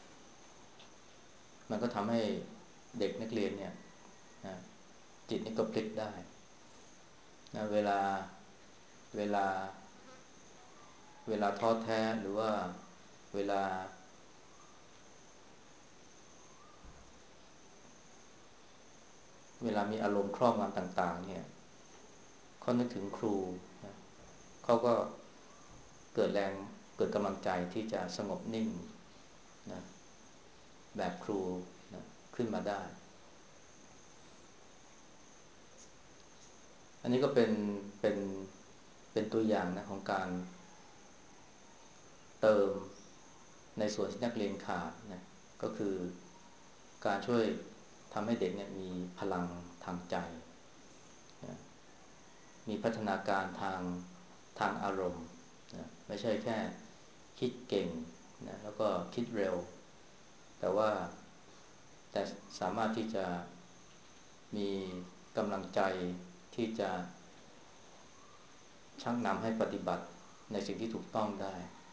มันก็ทำให้เด็กนักเรียนเนี่ยนะจิตนี่ก็พลิกได้นะเวลาเวลาเวลาท้อแท้หรือว่าเวลาเวลามีอารมณ์ครอบงำต่างๆเนี่ยเขานึกถึงครูนะเขาก็เกิดแรงเกิดกำลังใจที่จะสงบนิ่งนะแบบครูนะขึ้นมาได้อันนี้ก็เป็นเป็นเป็นตัวอย่างนะของการเติมในส่วนที่นักเรียนขาดนะก็คือการช่วยทำให้เด็กเนี่ยมีพลังทางใจนะมีพัฒนาการทางทางอารมณ์นะไม่ใช่แค่คิดเก่งนะแล้วก็คิดเร็วแต่ว่าแต่สามารถที่จะมีกำลังใจที่จะชักนำให้ปฏิบัติในสิ่งที่ถูกต้องได้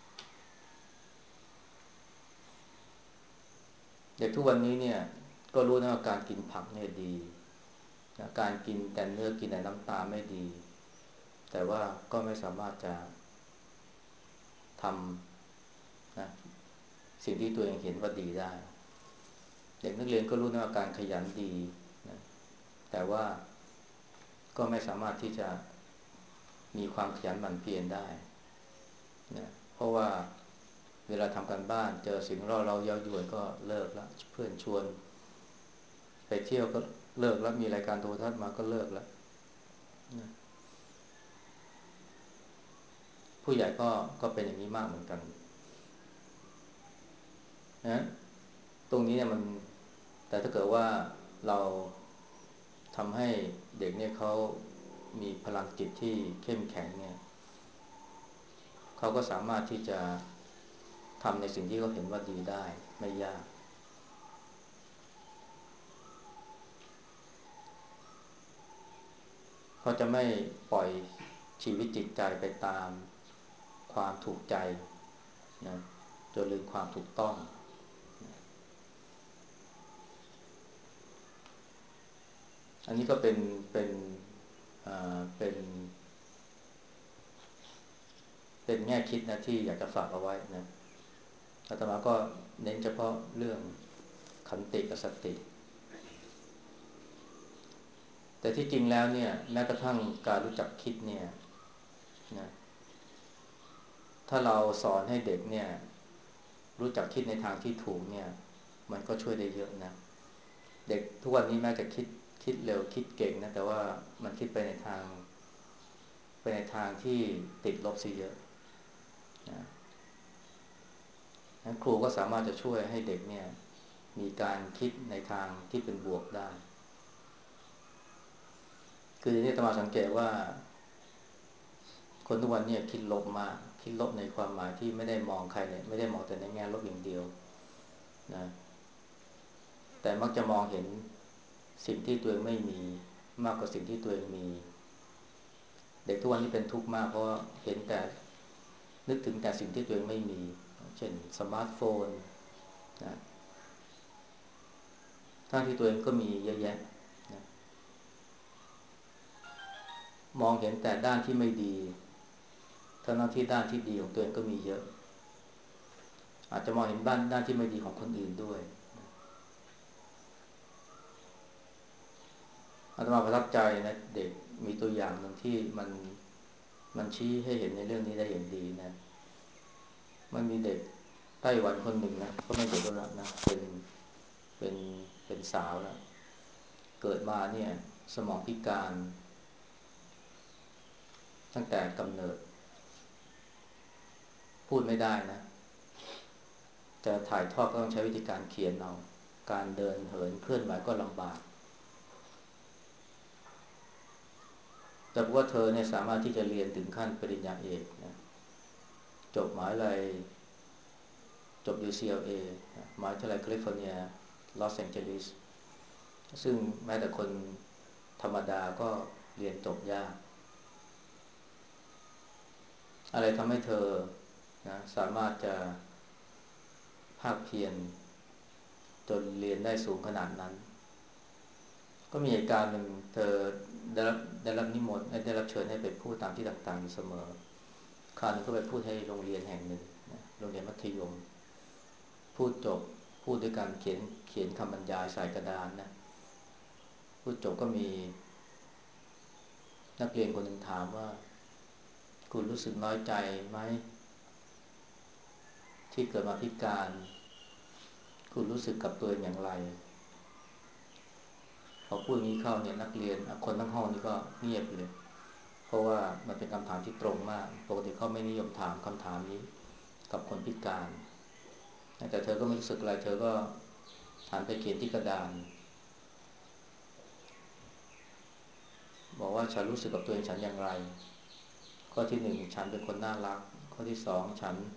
เด็กทุกวันนี้เนี่ยก็รู้นะว่าการกินผักเนี่ยดีนะการกินแต่เนื้อกินแต่น้ำตาไม่ดีแต่ว่าก็ไม่สามารถจะทำนะสิ่งที่ตัวเองเห็นว่าดีได้เด็กนักเรียนก็รู้นะว่าการขยันดีนะแต่ว่าก็ไม่สามารถที่จะมีความขยันหมั่นเพียรได้นะเพราะว่าเวลาทำการบ้านเจอสิ่งล่อเราเย้ายวนก็เลิกละเพื่อนชวนไปเที่ยวก็เลิกแล้วมีรายการโทรทัศน์มาก็เลิกแล้วนะผู้ใหญ่ก็ก็เป็นอย่างนี้มากเหมือนกันนะตรงนี้เนี่ยมันแต่ถ้าเกิดว่าเราทำให้เด็กเนี่ยเขามีพลังจิตที่เข้มแข็งเนี่ยเขาก็สามารถที่จะททำในสิ่งที่เขาเห็นว่าดีได้ไม่ยากเขาจะไม่ปล่อยชีวิตจิตใจไปตามความถูกใจนะจนลืมความถูกต้องอันนี้ก็เป็นเป็นอ่าเป็นเป็นแง่คิดนะที่อยากจะฝากเอาไว้นะอาตมาก็เน้นเฉพาะเรื่องขันติกับสติแต่ที่จริงแล้วเนี่ยแม้กระทั่งการรู้จักคิดเนี่ยนะถ้าเราสอนให้เด็กเนี่ยรู้จักคิดในทางที่ถูกเนี่ยมันก็ช่วยได้เยอะนะเด็กทุกวันนี้แม้จะคิดคิดเร็วคิดเก่งนะแต่ว่ามันคิดไปในทางไปในทางที่ติดลบซะเยอะนะครูก็สามารถจะช่วยให้เด็กเนี่ยมีการคิดในทางที่เป็นบวกได้คือเนี่ยอาตมาสังเกตว่าคนทุกวันเนี่ยคิดลบมากคิดลบในความหมายที่ไม่ได้มองใครเนี่ยไม่ได้มองแต่ในแง่ลบอย่างเดียวนะแต่มักจะมองเห็นสิ่งที่ตัวเองไม่มีมากกว่าสิ่งที่ตัวเองมีเด็กทุกวันนี้เป็นทุกข์มากเพราะเห็นแต่นึกถึงแต่สิ่งที่ตัวเองไม่มีเช่นสมาร์ทโฟนนะทั้งที่ตัวเองก็มีเยอะแยะนะมองเห็นแต่ด้านที่ไม่ดีทั้งที่ด้านที่ดีของตัวเองก็มีเยอะอาจจะมองเห็นด้านด้านที่ไม่ดีของคนอื่นด้วยอาตมาประทับใจนะเด็กมีตัวอย่างหนึ่งที่มันมันชี้ให้เห็นในเรื่องนี้ได้อย่างดีนะมันมีเด็กไต้หวันคนหนึ่งนะก็ไม่เด็กก็แล้วนะเป็นเป็นเป็นสาวแล้วเกิดมาเนี่ยสมองพิการตั้งแต่กำเนิดพูดไม่ได้นะจะถ่ายทอดก็ต้องใช้วิธีการเขียนเอาการเดินเหินเคลื่อนไหวก็ลำบากแต่ว่าเธอเนี่ยสามารถที่จะเรียนถึงขั้นปริญญาเอกนะจบมหาวิทยาลัยจบ ยู ซี แอล เอ มหาวิทยาลัยแคลิฟอร์เนียลอสแองเจลิสซึ่งแม้แต่คนธรรมดาก็เรียนจบยากอะไรทำให้เธอนะสามารถจะภาคเพียรจนเรียนได้สูงขนาดนั้นก็มีเหตุการณ์หนึ่งเธอได้รับได้รับนิมนต์ได้รับเชิญให้ไปพูดตามที่ต่างๆอยู่เสมอคราวนึงก็ไปพูดให้โรงเรียนแห่งหนึ่งนะโรงเรียนมัธยมพูดจบพูดด้วยการเขียนเขียนคำบรรยายใส่กระดานนะพูดจบก็มีนักเรียนคนหนึ่งถามว่าคุณรู้สึกน้อยใจไหมที่เกิดมาพิการคุณรู้สึกกับตัวเองอย่างไรพอพูดงี้เข้าเนี่ยนักเรียนคนทั้งห้องนี่ก็เงียบเลยเพราะว่ามันเป็นคำถามที่ตรงมากปกติเขาไม่นิยมถามคำถามนี้กับคนพิการแต่เธอก็ไม่รู้สึกอะไรเธอก็หันไปเขียนที่กระดานบอกว่าฉันรู้สึกกับตัวเองฉันอย่างไรข้อที่หนึ่งฉันเป็นคนน่ารักข้อที่สองฉัน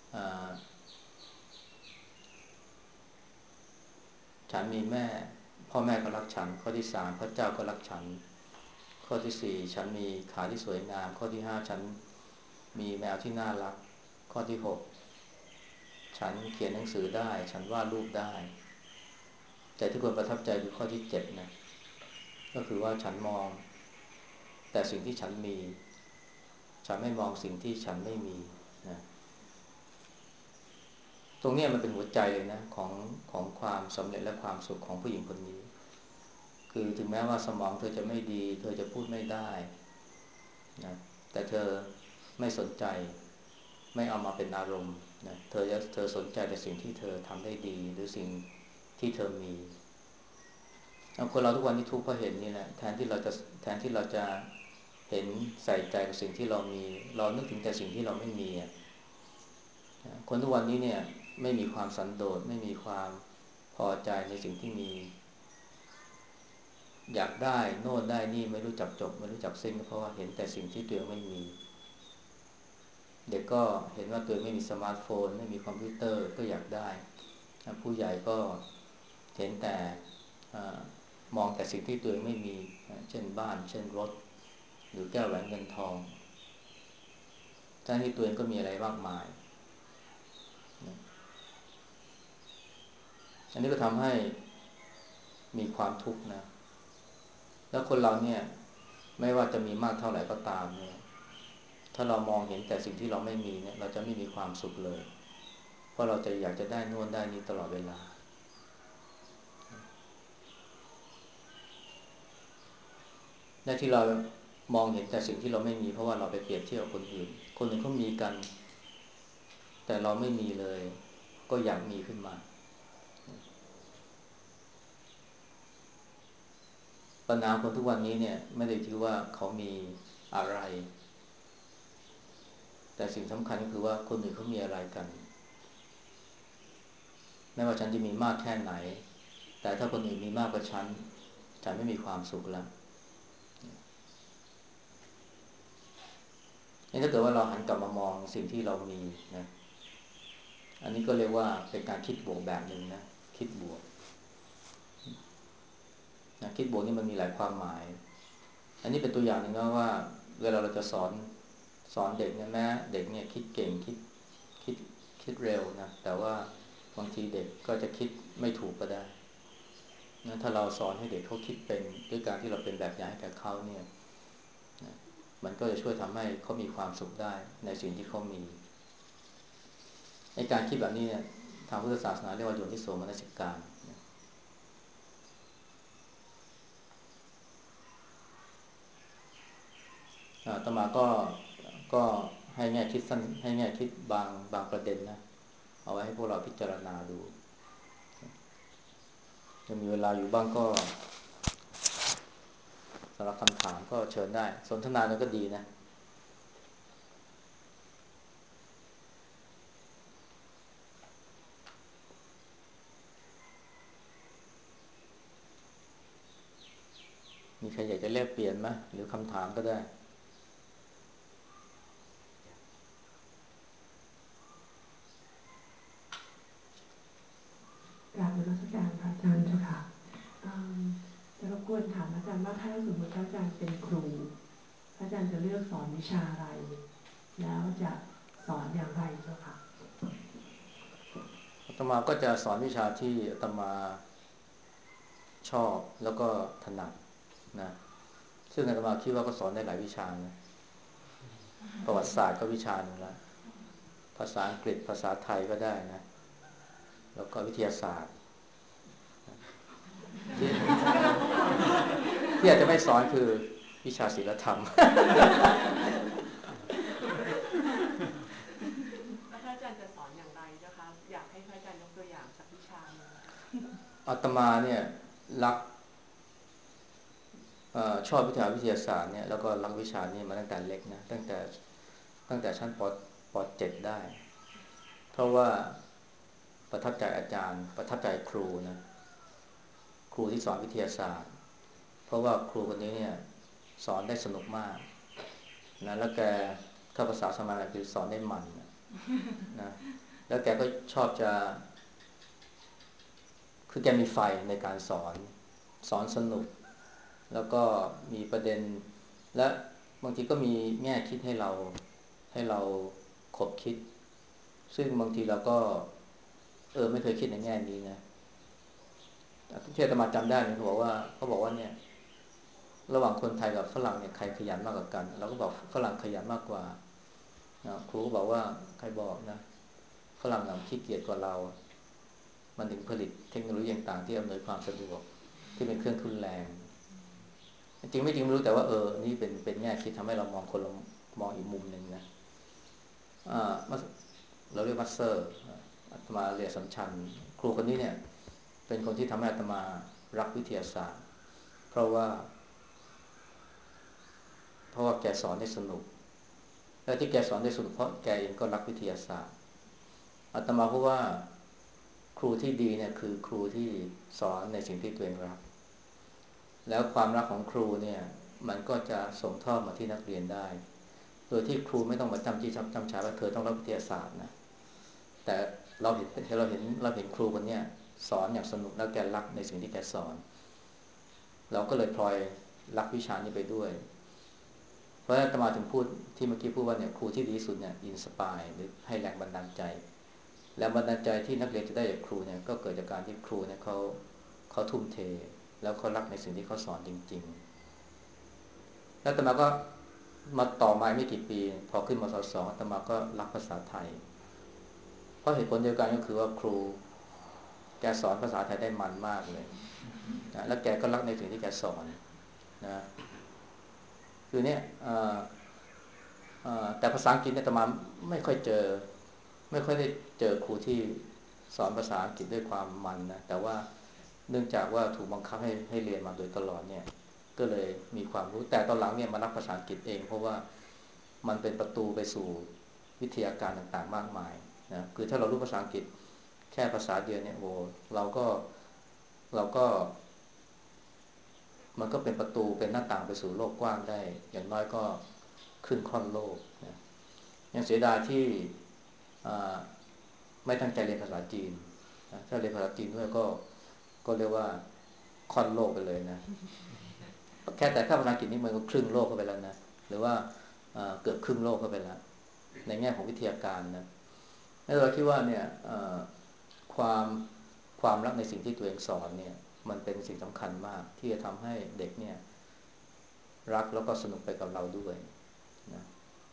ฉันมีแม่พ่อแม่ก็รักฉันข้อที่สามพระเจ้าก็รักฉันข้อที่สี่ฉันมีขาที่สวยงามข้อที่ห้าฉันมีแมวที่น่ารักข้อที่หกฉันเขียนหนังสือได้ฉันวาดรูปได้แต่ที่ควรประทับใจคือข้อที่เจ็ดนะก็คือว่าฉันมองแต่สิ่งที่ฉันมีฉันไม่มองสิ่งที่ฉันไม่มีนะตรงนี้มันเป็นหัวใจเลยนะของของความสำเร็จและความสุขของผู้หญิงคนนี้คือถึงแม้ว่าสมองเธอจะไม่ดีเธอจะพูดไม่ได้นะแต่เธอไม่สนใจไม่เอามาเป็นอารมณ์นะเธอจะเธอสนใจแต่สิ่งที่เธอทำได้ดีหรือสิ่งที่เธอมีคนเราทุกวันที่ทุกข์เพราะเห็นนี่แหละแทนที่เราจะแทนที่เราจะเห็นใส่ใจกับสิ่งที่เรามีเรานึกถึงแต่สิ่งที่เราไม่มีคนทุกวันนี้เนี่ยไม่มีความสันโดษไม่มีความพอใจในสิ่งที่มีอยากได้โน่นได้นี่ไม่รู้จักจบไม่รู้จักสิ้นเพราะว่าเห็นแต่สิ่งที่ตัวเองไม่มีเด็กก็เห็นว่าตัวเองไม่มีสมาร์ทโฟนไม่มีคอมพิวเตอร์ก็อยากได้ผู้ใหญ่ก็เห็นแต่มองแต่สิ่งที่ตัวเองไม่มีเช่นบ้านเช่นรถหรือแก้วแหวนเงินทองทั้งที่ตัวเองก็มีอะไรมากมายอันนี้ก็ทำให้มีความทุกข์นะแล้วคนเราเนี่ยไม่ว่าจะมีมากเท่าไหร่ก็ตามเนี่ยถ้าเรามองเห็นแต่สิ่งที่เราไม่มีเนี่ยเราจะไม่มีความสุขเลยเพราะเราจะอยากจะได้นู่นได้นี่ตลอดเวลาและที่เรามองเห็นแต่สิ่งที่เราไม่มีเพราะว่าเราไปเปรียบเทียบกับคนอื่นคนอื่นเขามีกันแต่เราไม่มีเลยก็อยากมีขึ้นมาปัญหาคนทุกวันนี้เนี่ยไม่ได้ที่ว่าเขามีอะไรแต่สิ่งสำคัญก็คือว่าคนอื่นเขามีอะไรกันไม่ว่าฉันจะมีมากแค่ไหนแต่ถ้าคนอื่นมีมากกว่าฉันฉันไม่มีความสุขแล้วนี่ถ้าเกิดว่าเราหันกลับมามองสิ่งที่เรามีนะอันนี้ก็เรียกว่าเป็นการคิดบวกแบบหนึ่งนะคิดบวกนะคิดบวกนี่มันมีหลายความหมายอันนี้เป็นตัวอย่างหนึ่งนะว่าเวลาเราจะสอนสอนเด็กเนี่ยแม้เด็กเนี่ยคิดเก่งคิดคิดคิดเร็วนะแต่ว่าบางทีเด็กก็จะคิดไม่ถูกก็ได้นะถ้าเราสอนให้เด็กเขาคิดเป็นด้วยการที่เราเป็นแบบอย่างให้กับเขาเนี่ยนะมันก็จะช่วยทำให้เขามีความสุขได้ในสิ่งที่เขามีในการคิดแบบนี้เนี่ยทางพุทธศาสนาเรียกว่าโยนิโสมนสิการอาตมาก็ก็ให้แง่คิดสั้นให้แง่คิดบางบางประเด็นนะเอาไว้ให้พวกเราพิจารณาดูจะมีเวลาอยู่บ้างก็สำหรับคำถามก็เชิญได้สนทนากันก็ดีนะมีใครอยากจะแลกเปลี่ยนไหมหรือคำถามก็ได้กราบนมัสการพระอาจารย์เจ้าค่ะจะรบกวนถามอาจารย์ว่าถ้าสมมติพระอาจารย์เป็นครูพระอาจารย์จะเลือกสอนวิชาอะไรแล้วจะสอนอย่างไรเจ้าค่ะอาตมาก็จะสอนวิชาที่อาตมาชอบแล้วก็ถนัดนะซึ่งอาตมาคิดว่าก็สอนได้หลายวิชานะประวัติศาสตร์ก็วิชาหนึ่งละภาษาอังกฤษภาษาไทยก็ได้นะแล้วก็วิทยาศาสตร์ที่ที่อาจจะไม่สอนคือวิชาศิลธรรมพระอาจารย์จะสอนอย่างไรเจ้าคะอยากให้พระอาจารย์ยกตัวอย่างสักวิชาหนึ่งอาตมาเนี่ยรักชอบวิชาวิทยาศาสตร์เนี่ยแล้วก็รักวิชานี้มาตั้งแต่เล็กนะตั้งแต่ตั้งแต่ชั้นปปเจ็ดได้เพราะว่าประทับใจอาจารย์ประทับใจครูนะครูที่สอนวิทยาศาสตร์เพราะว่าครูคนนี้เนี่ยสอนได้สนุกมากนะแล้วแกเข้าภาษาสมาธิคือสอนได้มันนะแล้วแกก็ชอบจะคือแกมีไฟในการสอนสอนสนุกแล้วก็มีประเด็นและบางทีก็มีแง่คิดให้เราให้เราคบคิดซึ่งบางทีเราก็เออไม่เคยคิดในแง่นี้นะที่อาตมาจำได้เนี่ยเขาบอกว่าเขาบอกว่าเนี่ยระหว่างคนไทยกับฝรั่งเนี่ยใครขยันมากกว่ากันเราก็บอกฝรั่งขยันมากกว่านะครูก็บอกว่าใครบอกนะฝรั่งเราขี้เกียจกว่าเรามันถึงผลิตเทคโนโลยีต่างๆที่อำนวยความสะดวกที่เป็นเครื่องทุนแรงจริงไม่จริงไม่รู้แต่ว่าเออนี่เป็นเป็นแง่คิดทำให้เรามองคนเรามองอีกมุมหนึ่งนะอ่าเราเรียกมัสเซอร์อาตมาเรียนสัมชัญครูคนนี้เนี่ยเป็นคนที่ทำให้อาตมารักวิทยาศาสตร์เพราะว่าเพราะว่าแกสอนได้สนุกและที่แกสอนได้สนุกเพราะแกเองก็รักวิทยาศาสตร์อาตมาเพราะว่าครูที่ดีเนี่ยคือครูที่สอนในสิ่งที่ตัวเองรักแล้วความรักของครูเนี่ยมันก็จะส่งทอดมาที่นักเรียนได้โดยที่ครูไม่ต้องมาจำจี้จำชาว่าเธอต้องรับวิทยาศาสตร์นะแต่เราเห็นเราเห็นเราเห็นครูคนนี้สอนอย่างสนุกแล้วแกรักในสิ่งที่แกสอนเราก็เลยพลอยรักวิชานี้ไปด้วยเพราะฉะนั้นอาตมาถึงพูดที่เมื่อกี้พูดว่าเนี่ยครูที่ดีที่สุดเนี่ยอินสปายหรือให้แรงบันดาลใจแรงบันดาลใจที่นักเรียนจะได้จากครูเนี่ยก็เกิดจากการที่ครูเนี่ยเขาเขาทุ่มเทแล้วเขารักในสิ่งที่เขาสอนจริงๆแล้วอาตมาก็มาต่อมาไม่กี่ปีพอขึ้นมศสองอาตมาก็รักภาษาไทยเพราะเหตุผลเดียวกันก็คือว่าครูแกสอนภาษาไทยได้มันมากเลยนะแล้วแกก็รักในสิ่งที่แกสอนนะคือเนี่ยแต่ภาษาอังกฤษเนี่ยอาตมาไม่ค่อยเจอไม่ค่อยได้เจอครูที่สอนภาษาอังกฤษด้วยความมันนะแต่ว่าเนื่องจากว่าถูกบังคับให้ให้เรียนมาโดยตลอดเนี่ยก็เลยมีความรู้แต่ตอนหลังเนี่ยมารักภาษาอังกฤษเองเพราะว่ามันเป็นประตูไปสู่วิทยาการต่างๆมากมายนะคือถ้าเรารู้ภาษาอังกฤษแค่ภาษาเดียวเนี่ยโอ้เราก็เราก็มันก็เป็นประตูเป็นหน้าต่างไปสู่โลกกว้างได้อย่างน้อยก็ครึ่งค่อนโลกนะยังเสียดายที่ไม่ตั้งใจเรียนภาษาจีนนะถ้าเรียนภาษาจีนด้วยก็ก็เรียกว่าค่อนโลกไปเลยนะแค่แต่ถ้าภาษาอังกฤษนี่มันก็ครึ่งโลกเข้าไปแล้วนะหรือว่าเกือบครึ่งโลกเข้าไปแล้วในแง่ของวิทยาการนะแล้วเราคิดว่าเนี่ยความความรักในสิ่งที่ตัวเองสอนเนี่ยมันเป็นสิ่งสำคัญมากที่จะทำให้เด็กเนี่ยรักแล้วก็สนุกไปกับเราด้วยนะ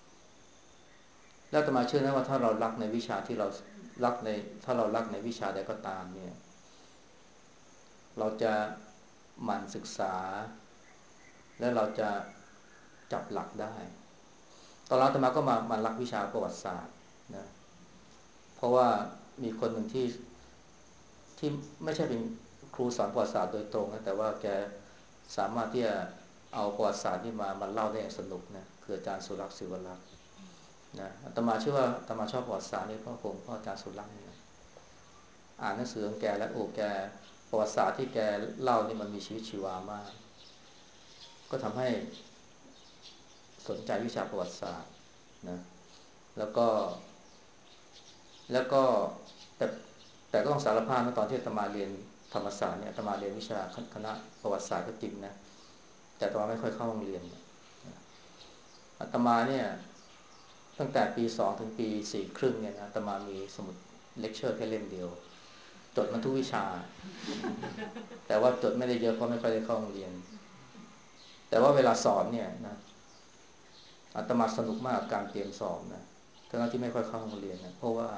แล้วอาตมาเชื่อนะว่าถ้าเรารักในวิชาที่เรารักในถ้าเรารักในวิชาใดก็ตามเนี่ยเราจะหมั่นศึกษาและเราจะจับหลักได้ตอนนั้นอาตมาก็มามารักวิชาประวัติศาสตร์นะเพราะว่ามีคนหนึ่งที่ที่ไม่ใช่เป็นครูสอนประวัติศาสตร์โดยตรงนะแต่ว่าแกสามารถที่จะเอาประวัติศาสตร์ที่มามาเล่าได้อย่างสนุกนะคืออาจารย์สุรักษ์ศิวรักษ์นะอาตมาเชื่อว่าอาตมาชอบประวัติศาสตร์นี่เพราะผมเพราะอาจารย์สุรักษ์นี่นะอ่านหนังสือของแกแล้วโอ้แกประวัติศาสตร์ที่แกเล่านี่มันมีชีวิตชีวามากก็ทำให้สนใจวิชาประวัติศาสตร์นะแล้วก็แล้วก็แต่แต่ก็ต้องสารภาพนะตอนที่อาตมาเรียนธรรมศาสตร์เนี่ยอาตมาเรียนวิชาคณะประวัติศาสตร์ก็จริงนะแต่อาตมาไม่ค่อยเข้าโรงเรียนอาตมาเนี่ยตั้งแต่ปีสองถึงปีสี่ครึ่งเนี่ยนะอาตมามีสมุดเลคเชอร์แค่เล่มเดียวจดมาทุกวิชาแต่ว่าจดไม่ได้เยอะเพราะไม่ค่อยได้เข้าโรงเรียนแต่ว่าเวลาสอนเนี่ยนะอาตมาสนุกมากกับการเตรียมสอบนะทั้งที่ไม่ค่อยเข้าโรงเรียนนะเพราะว่า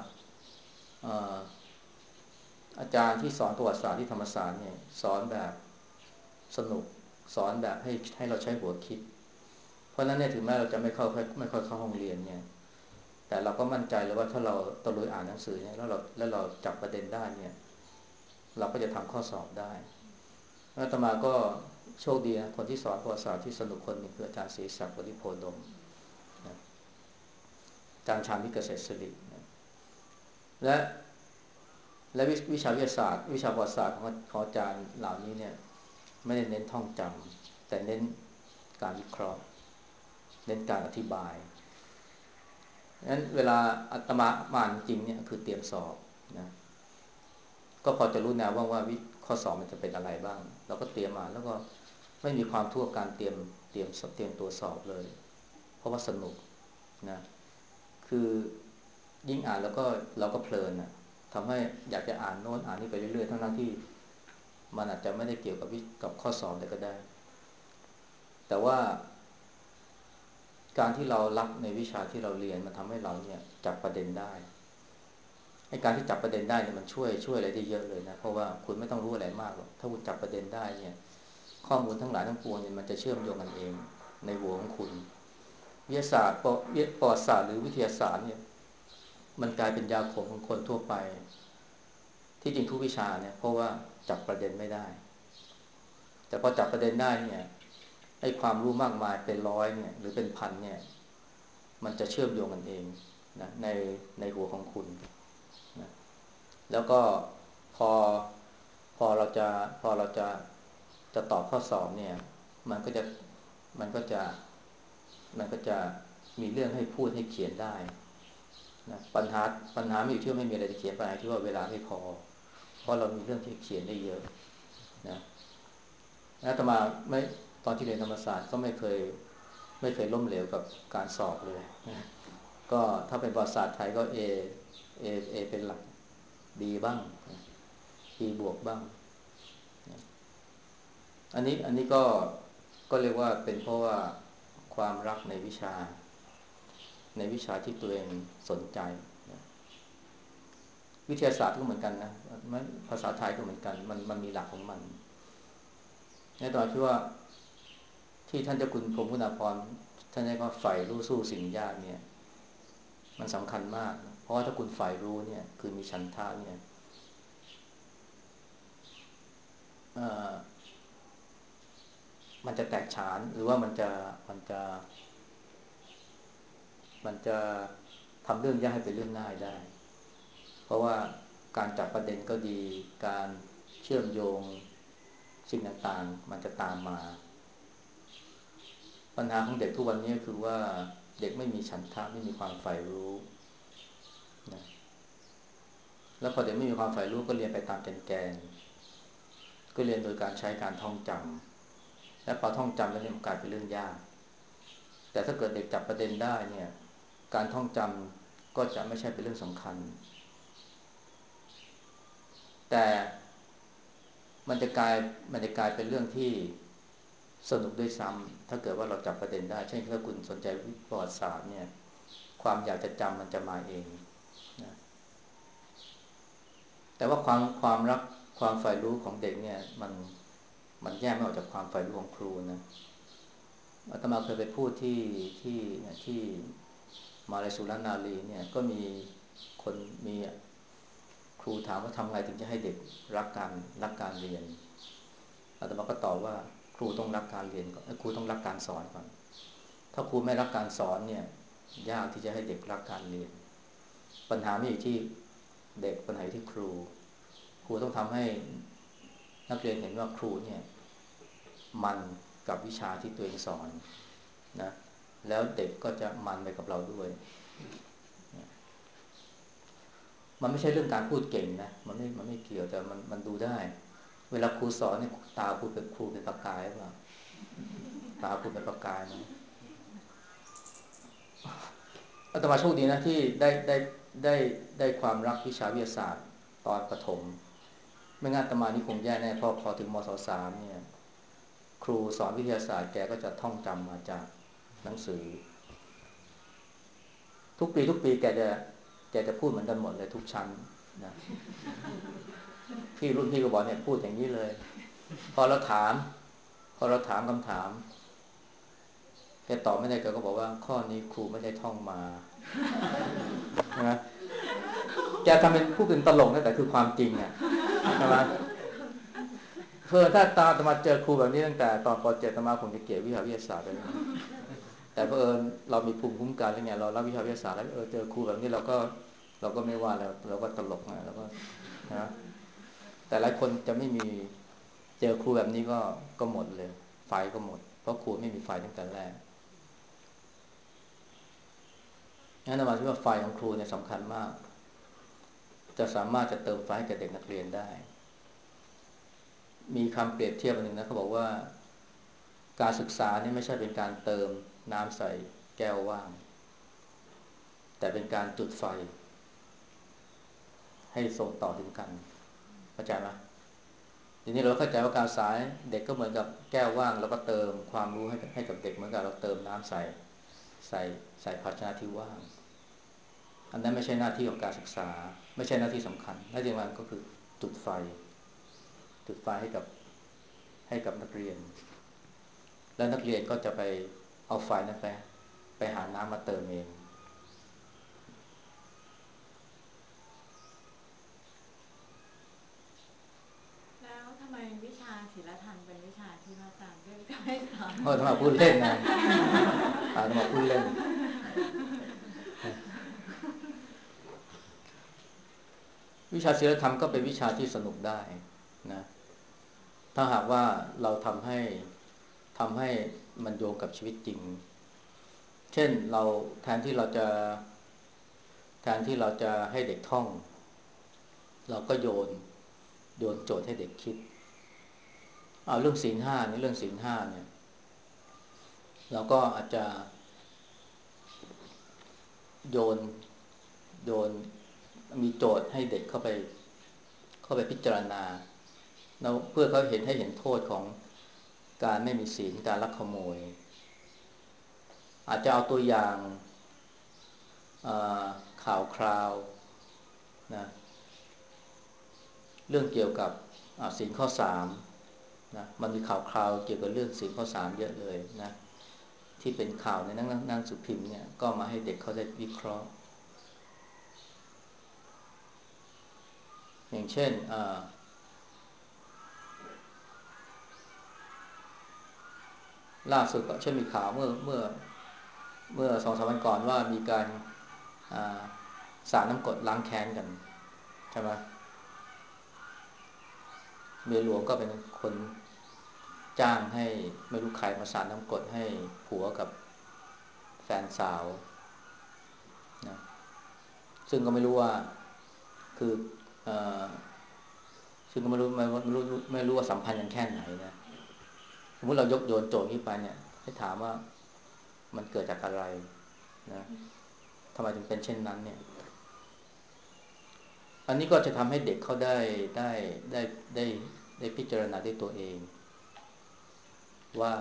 อาจารย์ที่สอนประวัติศาสตร์ที่ธรรมศาสตร์เนี่ยสอนแบบสนุกสอนแบบให้ให้เราใช้หัวคิดเพราะนั้นเนี่ยถึงแม้เราจะไม่เข้าไม่ค่อยเข้าห้องเรียนเนี่ยแต่เราก็มั่นใจเลยว่าถ้าเราตะลุยอ่านหนังสือเนี่ยแล้วเราแล้วเราจับประเด็นได้เนี่ยเราก็จะทำข้อสอบได้อาตมาก็โชคดีนะคนที่สอนประวัติศาสตร์ที่สนุกคนหนึ่งคืออาจารย์ศรีศักดิ์ วลิโพดมอาจารย์ชาญวิทย์เกษตรศิริและและวิชาวิทยาศาสตร์วิชาประวัติศาสตร์ของของอาจารย์เหล่านี้เนี่ยไม่ได้เน้นท่องจำแต่เน้นการวิเคราะห์เน้นการอธิบายงั้นเวลาอาตมาอ่านจริงเนี่ยคือเตรียมสอบนะก็พอจะรู้แนวว่าว่าข้อสอบมันจะเป็นอะไรบ้างเราก็เตรียมมาแล้วก็ไม่มีความทั่วการเตรียมเตรียมเตรียมตัวสอบเลยเพราะว่าสนุกนะคือยิ่งอ่านแล้วก็เราก็เพลินนะทำให้อยากจะอ่านโน้นอ่านนี่ไปเรื่อยๆทั้งๆที่มันอาจจะไม่ได้เกี่ยวกับกับข้อสอบเลยก็ได้แต่ว่าการที่เรารักในวิชาที่เราเรียนมันทำให้เราเนี่ยจับประเด็นได้ไอ้การที่จับประเด็นได้เนี่ยมันช่วยช่วยอะไรได้เยอะเลยนะเพราะว่าคุณไม่ต้องรู้อะไรมากหรอกถ้าคุณจับประเด็นได้เนี่ยข้อมูลทั้งหลายทั้งปวงเนี่ยมันจะเชื่อมโยงกันเองในหัวของคุณวิทยาศาสตร์ประวัติศาสตร์หรือวิทยาศาสตร์เนี่ยมันกลายเป็นยาขมของคนทั่วไปที่จริงทุกวิชาเนี่ยเพราะว่าจับประเด็นไม่ได้แต่พอจับประเด็นได้เนี่ยไอ้ความรู้มากมายเป็นร้อยเนี่ยหรือเป็นพันเนี่ยมันจะเชื่อมโยงกันเองนะในในหัวของคุณนะแล้วก็พอพอเราจะพอเราจะจะตอบข้อสอบเนี่ยมันก็จะมันก็จะมันก็จะมีเรื่องให้พูดให้เขียนได้นะปัญหาปัญหาไม่อยู่ที่ว่าไม่มีอะไรจะเขียนปัญหาที่ว่าเวลาไม่พอเพราะเรามีเรื่องที่เขียนได้เยอะนะอาตมาไม่ตอนที่เรียนธรรมศาสตร์ก็ไม่เคยไม่เคยล้มเหลวกับการสอบเลยนะก็ถ้าเป็นประวัติศาสตร์ไทยก็ A A A เป็นหลัก B บ้าง B บวกบ้างอันนี้อันนี้ก็ก็เรียกว่าเป็นเพราะว่าความรักในวิชาในวิชาที่ตัวเองสนใจวิทยาศาสตร์ก็เหมือนกันนะภาษาไทยก็เหมือนกันมันมันมีหลักของมันในตอนที่ว่าที่ท่านเจ้าคุณพรหมคุณาภรณ์ท่านเรียกว่าใฝ่รู้สู้สิ่งยากเนี่ยมันสำคัญมากเพราะว่าถ้าคุณใฝ่รู้เนี่ยคือมีฉันทะเนี่ยมันจะแตกฉานหรือว่ามันจะมันจะมันจะทำเรื่องยากให้เป็นเรื่องง่ายได้เพราะว่าการจับประเด็นก็ดีการเชื่อมโยงสิ่งต่างๆมันจะตามมาปัญหาของเด็กทุกวันนี้คือว่าเด็กไม่มีฉันทะไม่มีความใฝ่รู้นะแล้วพอเด็กไม่มีความใฝ่รู้ก็เรียนไปตามแกนๆก็เรียนโดยการใช้การท่องจำและพอท่องจำแล้วเนี่ยมันกลายเป็นเรื่องยากแต่ถ้าเกิดเด็กจับประเด็นได้เนี่ยการท่องจำก็จะไม่ใช่เป็นเรื่องสำคัญแต่มันจะกลายมันจะกลายเป็นเรื่องที่สนุกด้วยซ้ำถ้าเกิดว่าเราจับประเด็นได้เช่นถ้าคุณสนใจประวัติศาสตร์เนี่ยความอยากจะจำมันจะมาเองนะแต่ว่าความความรักความใฝ่รู้ของเด็กเนี่ยมันมันแยกไม่ออกจากความใฝ่รู้ของครูนะอาตมาเคยไปพูดที่ที่ที่มหาวิทยาลัยสุรนารีเนี่ยก็มีคนมีครูถามว่าทำไงถึงจะให้เด็กรักการรักการเรียนอาตมาก็ตอบว่าครูต้องรักการเรียนก่อนครูต้องรักการสอนก่อนถ้าครูไม่รักการสอนเนี่ยยากที่จะให้เด็กรักการเรียนปัญหาไม่อยู่ที่เด็กปัญหาที่ครูครูต้องทำให้นักเรียนเห็นว่าครูเนี่ยมันกับวิชาที่ตัวเองสอนนะแล้วเด็กก็จะมันไปกับเราด้วยมันไม่ใช่เรื่องการพูดเก่งนะมันไม่มันไม่เกี่ยวแต่มันมันดูได้เวลาครูสอนเนี่ยตาครูเป็นครูเป็นประกายหรือเปล่าตาครูเป็นประกายไหมอาตมาโชคดีนะที่ได้ได้ได้ได้ความรักวิชาวิทยาศาสตร์ตอนประถมไม่งั้นอาตมานี่คงแย่แน่เพราะพอถึงมศสามเนี่ยครูสอนวิทยาศาสตร์แกก็จะท่องจำมาจากหนังสือทุกปีทุกปีแกจะแกจะพูดเหมือนกันหมดเลยทุกชั้นนะพี่รุ่นพี่ก็บอกเนี่ยพูดอย่างนี้เลยพอเราถามพอเราถามคำถามแกตอบไม่ได้แกก็บอกว่าข้อนี้ครูไม่ได้ท่องมานะแกทำเป็นพูดเป็นตลกนะแต่คือความจริงอ่ะใช่ไหมเพื่อถ้าตาจะมาเจอครูแบบนี้ตั้งแต่ตอนป.เจ็ด ตมาคงจะเกลียดวิชาวิทยาศาสตร์เลยแต่เผอิญเรามีภูมิคุ้มกันแล้วไงเรารับวิชาวิทยาศาสตร์แล้วเออเจอครูแบบนี้เราก็เราก็ไม่ว่าแล้วเราก็ตลกนะแล้วก็นะแต่หลายคนจะไม่มีเจอครูแบบนี้ก็ก็หมดเลยไฟก็หมดเพราะครูไม่มีไฟตั้งแต่แรกงั้นหมายถึงว่าไฟของครูเนี่ยสำคัญมากจะสามารถจะเติมไฟให้กับเด็กนักเรียนได้มีคำเปรียบเทียบอันหนึ่งนะเขาบอกว่าการศึกษานี่ไม่ใช่เป็นการเติมน้ำใส่แก้วว่างแต่เป็นการจุดไฟให้ส่งต่อถึงกันเข้าใจไหมทีนี้เราเข้าใจว่าการสายเด็กก็เหมือนกับแก้วว่างแล้วก็เติมความรู้ให้ให้กับเด็กเหมือนกับเราเติมน้ำใส่ใส่ใส่ภาชนะที่ว่างอันนั้นไม่ใช่หน้าที่ของการศึกษาไม่ใช่หน้าที่สำคัญหน้าที่สำคัญก็คือจุดไฟจุดไฟให้กับให้กับนักเรียนแล้วนักเรียนก็จะไปเอาไฟนั้นไปไปหาน้ำมาเติมเองแล้วทำไมวิชาศิลธรรมเป็นวิชาที่พระอาจารย์เลือกจะไม่สอนเพราะทำไมพูดเล่นนะอ่าทำไมพูดเล่นวิชาศิลธรรมก็เป็นวิชาที่สนุกได้นะถ้าหากว่าเราทำให้ทำให้มันโยงกับชีวิตจริงเช่นเราแทนที่เราจะแทนที่เราจะให้เด็กท่องเราก็โยนโยนโจทย์ให้เด็กคิดเอาเรื่องศีลห้าเนี่ยเรื่องศีลห้าเนี่ยเราก็อาจจะโยนโยนมีโจทย์ให้เด็กเข้าไปเข้าไปพิจารณาเราเพื่อเขาเห็นให้เห็นโทษของการไม่มีศีลการลักขโมยอาจจะเอาตัวอย่างข่าวคราวนะเรื่องเกี่ยวกับศีลข้อสามนะมันมีข่าวคราวเกี่ยวกับเรื่องศีลข้อสามเยอะเลยนะที่เป็นข่าวในหนังหนังสือพิมพ์เนี่ยก็มาให้เด็กเขาได้วิเคราะห์อย่างเช่นล่าสุดก็เช่นมีข่าวเมื่อเมื่อเมื่อสองสามวันก่อนว่ามีการสาดน้ำกรดล้างแค้นกันใช่ไหมเมียหลวงก็เป็นคนจ้างให้ไม่รู้ใครมาสาดน้ำกรดให้ผัวกับแฟนสาวนะซึ่งก็ไม่รู้ว่าคือเอ่อซึ่งก็ไม่รู้ไม่ไม่รู้ไม่รู้ว่าสัมพันธ์กันแค่ไหนนะสมมติเรายกโยนโจทย์นี้ไปเนี่ยให้ถามว่ามันเกิดจากอะไรนะทำไมถึงเป็นเช่นนั้นเนี่ยอันนี้ก็จะทำให้เด็กเขาได้ได้ได้ได้ได้พิจารณาด้วยตัวเองว่า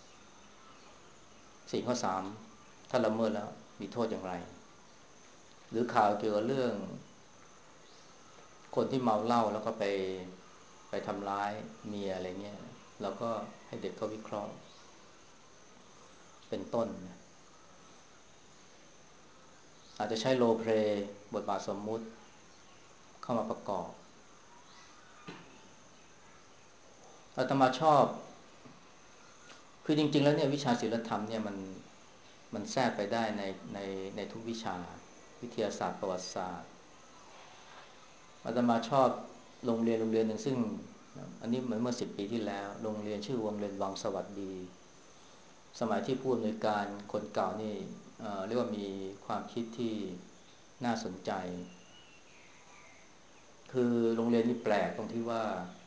สิ่งข้อสามถ้าละเมิดแล้วมีโทษอย่างไรหรือข่าวเกี่ยวกับเรื่องคนที่เมาเหล้าแล้วก็ไปไปทำร้ายเมียอะไรเงี้ยเราก็ให้เด็กเขาวิเคราะห์เป็นต้นอาจจะใช้โรลเพลย์บทบาทสมมุติเข้ามาประกอบอาตมาชอบคือจริงๆแล้วเนี่ยวิชาศิลธรรมเนี่ยมันมันแทรกไปได้ในในในทุกวิชาวิทยาศาสตร์ประวัติศาสตร์อาตมาชอบโรงเรียนโรงเรียนหนึ่งซึ่งอันนี้เหมือนเมื่อสิบปีที่แล้วโรงเรียนชื่อโรงเรียนวังสวัสดีสมัยที่ผู้อำนวยการคนเก่านี่ เอ่อ เรียกว่ามีความคิดที่น่าสนใจคือโรงเรียนนี่แปลกตรงที่ว่า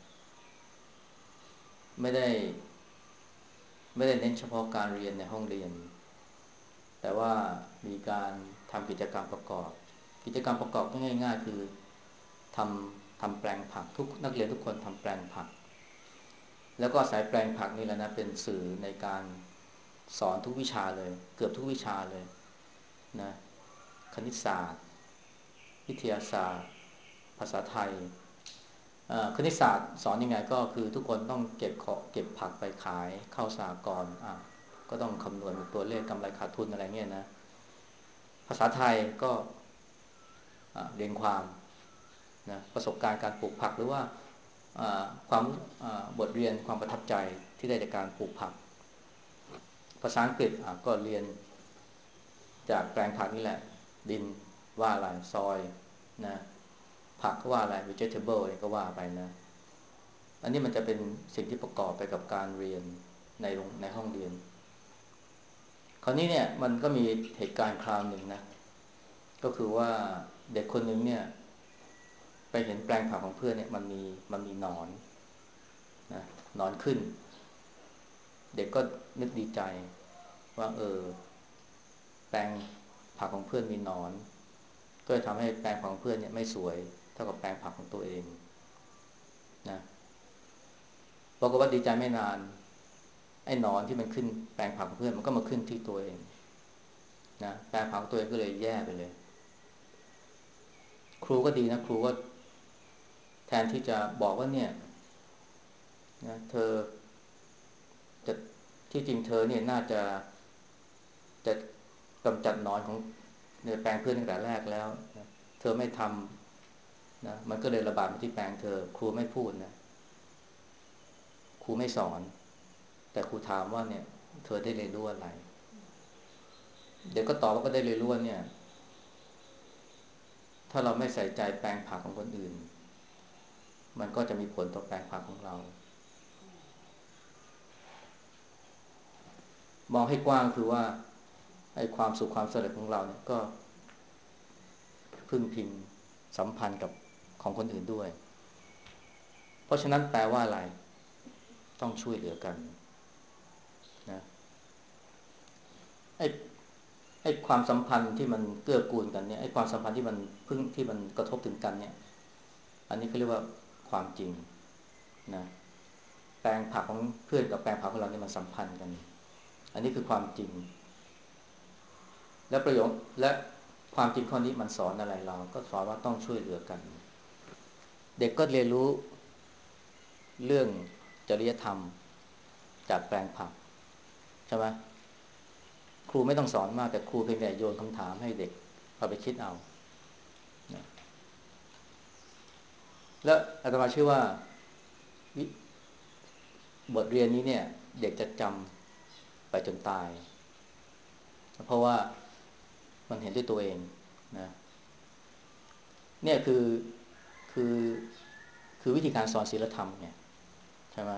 ไม่ได้ไม่ได้เน้นเฉพาะการเรียนในห้องเรียนแต่ว่ามีการทำกิจกรรมประกอบกิจกรรมประกอบง่ายๆคือทำทำแปลงผักทุกนักเรียนทุกคนทำแปลงผักแล้วก็สายแปลงผักนี่แหละนะเป็นสื่อในการสอนทุกวิชาเลยเกือบทุกวิชาเลยนะคณิตศาสตร์วิทยาศาสตร์ภาษาไทยคณิตศาสตร์สอนยังไงก็คือทุกคนต้องเก็บของเก็บผักไปขายเข้าสหกรณ์อ่ะก็ต้องคำนวณตัวเลขกำไรขาดทุนอะไรเงี้ยนะภาษาไทยก็เรียงความนะประสบการณ์การปลูกผักหรือว่าความบทเรียนความประทับใจที่ได้จากการปลูกผักภาษาอังกฤษก็เรียนจากแปลงผักนี่แหละดินว่าอะไรซอยนะผักก็ว่าอะไร vegetable อะไรก็ว่าไปนะอันนี้มันจะเป็นสิ่งที่ประกอบไปกับการเรียนในโรงในห้องเรียนคราวนี้เนี่ยมันก็มีเหตุการณ์คราวหนึ่งนะก็คือว่าเด็กคนหนึ่งเนี่ยไปเห็นแปลงผักของเพื่อนเนี่ยมันมีมันมีหนอนนะหนอนขึ้นเด็กก็นึกดีใจว่าเออแปลงผักของเพื่อนมีหนอนก็จะทำให้แปลงผักของเพื่อนเนี่ยไม่สวยเท่ากับแปลงผักของตัวเองนะบอกว่าดีใจไม่นานไอ้หนอนที่มันขึ้นแปลงผักของเพื่อนมันก็มาขึ้นที่ตัวเองนะแปลงผักของตัวเองก็เลยแย่ไปเลยครูก็ดีนะครูก็แทนที่จะบอกว่าเนี่ยนะเธอจะที่จริงเธอเนี่ยน่าจะจะกำจัดหนอนของในแปลงเพื่อนตั้งแต่แรกแล้วนะเธอไม่ทำนะมันก็เลยระบาดมาที่แปลงเธอครูไม่พูดนะครูไม่สอนแต่ครูถามว่าเนี่ยเธอได้เรียนรู้อะไรเด็กก็ตอบว่าก็ได้เรียนรู้ว่าเนี่ยถ้าเราไม่ใส่ใจแปลงผักของคนอื่นมันก็จะมีผลต่อแปลงผักของเรามองให้กว้างคือว่าไอ้ความสุขความสำเร็จของเราเนี่ยก็พึ่งพิงสัมพันธ์กับของคนอื่นด้วยเพราะฉะนั้นแปลว่าอะไรต้องช่วยเหลือกันนะไอ้ไอ้ความสัมพันธ์ที่มันเกื้อกูลกันเนี่ยไอ้ความสัมพันธ์ที่มันพึ่งที่มันกระทบถึงกันเนี่ยอันนี้เขาเรียกว่าความจริงนะแปลงผักของเพื่อนกับแปลงผักของเราเนี่ยมันสัมพันธ์กันอันนี้คือความจริงและประโยชน์และความจริงข้อนี้มันสอนอะไรเราก็สอนว่าต้องช่วยเหลือกันเด็กก็เรียนรู้เรื่องจริยธรรมจากแปลงผักใช่ไหมครูไม่ต้องสอนมากแต่ครูเพียงแต่โยนคำถามให้เด็กเอาไปคิดเอานะและอาตมาเชื่อว่าบทเรียนนี้เนี่ยเด็กจะจำไปจนตายเพราะว่ามันเห็นด้วยตัวเองนะเนี่ยคือคือคือวิธีการสอนศีลธรรมเนี่ยใช่ไหม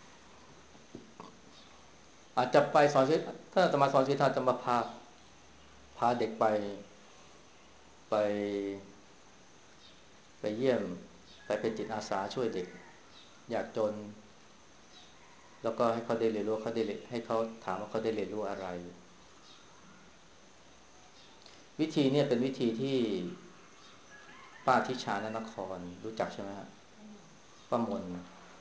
อาจจะไปสอนศีลถ้าอาตมาสอนศีลธรรมจะมาพาพาเด็กไปไปไปเยี่ยมไปเป็นจิตอาสาช่วยเด็กยากจนแล้วก็ให้เขาได้เรียนรู้เขาได้ให้เขาถามว่าเขาได้เรียนรู้อะไรวิธีเนี่ยเป็นวิธีที่ป้าทิชานนครรู้จักใช่ไหมฮะป้ามน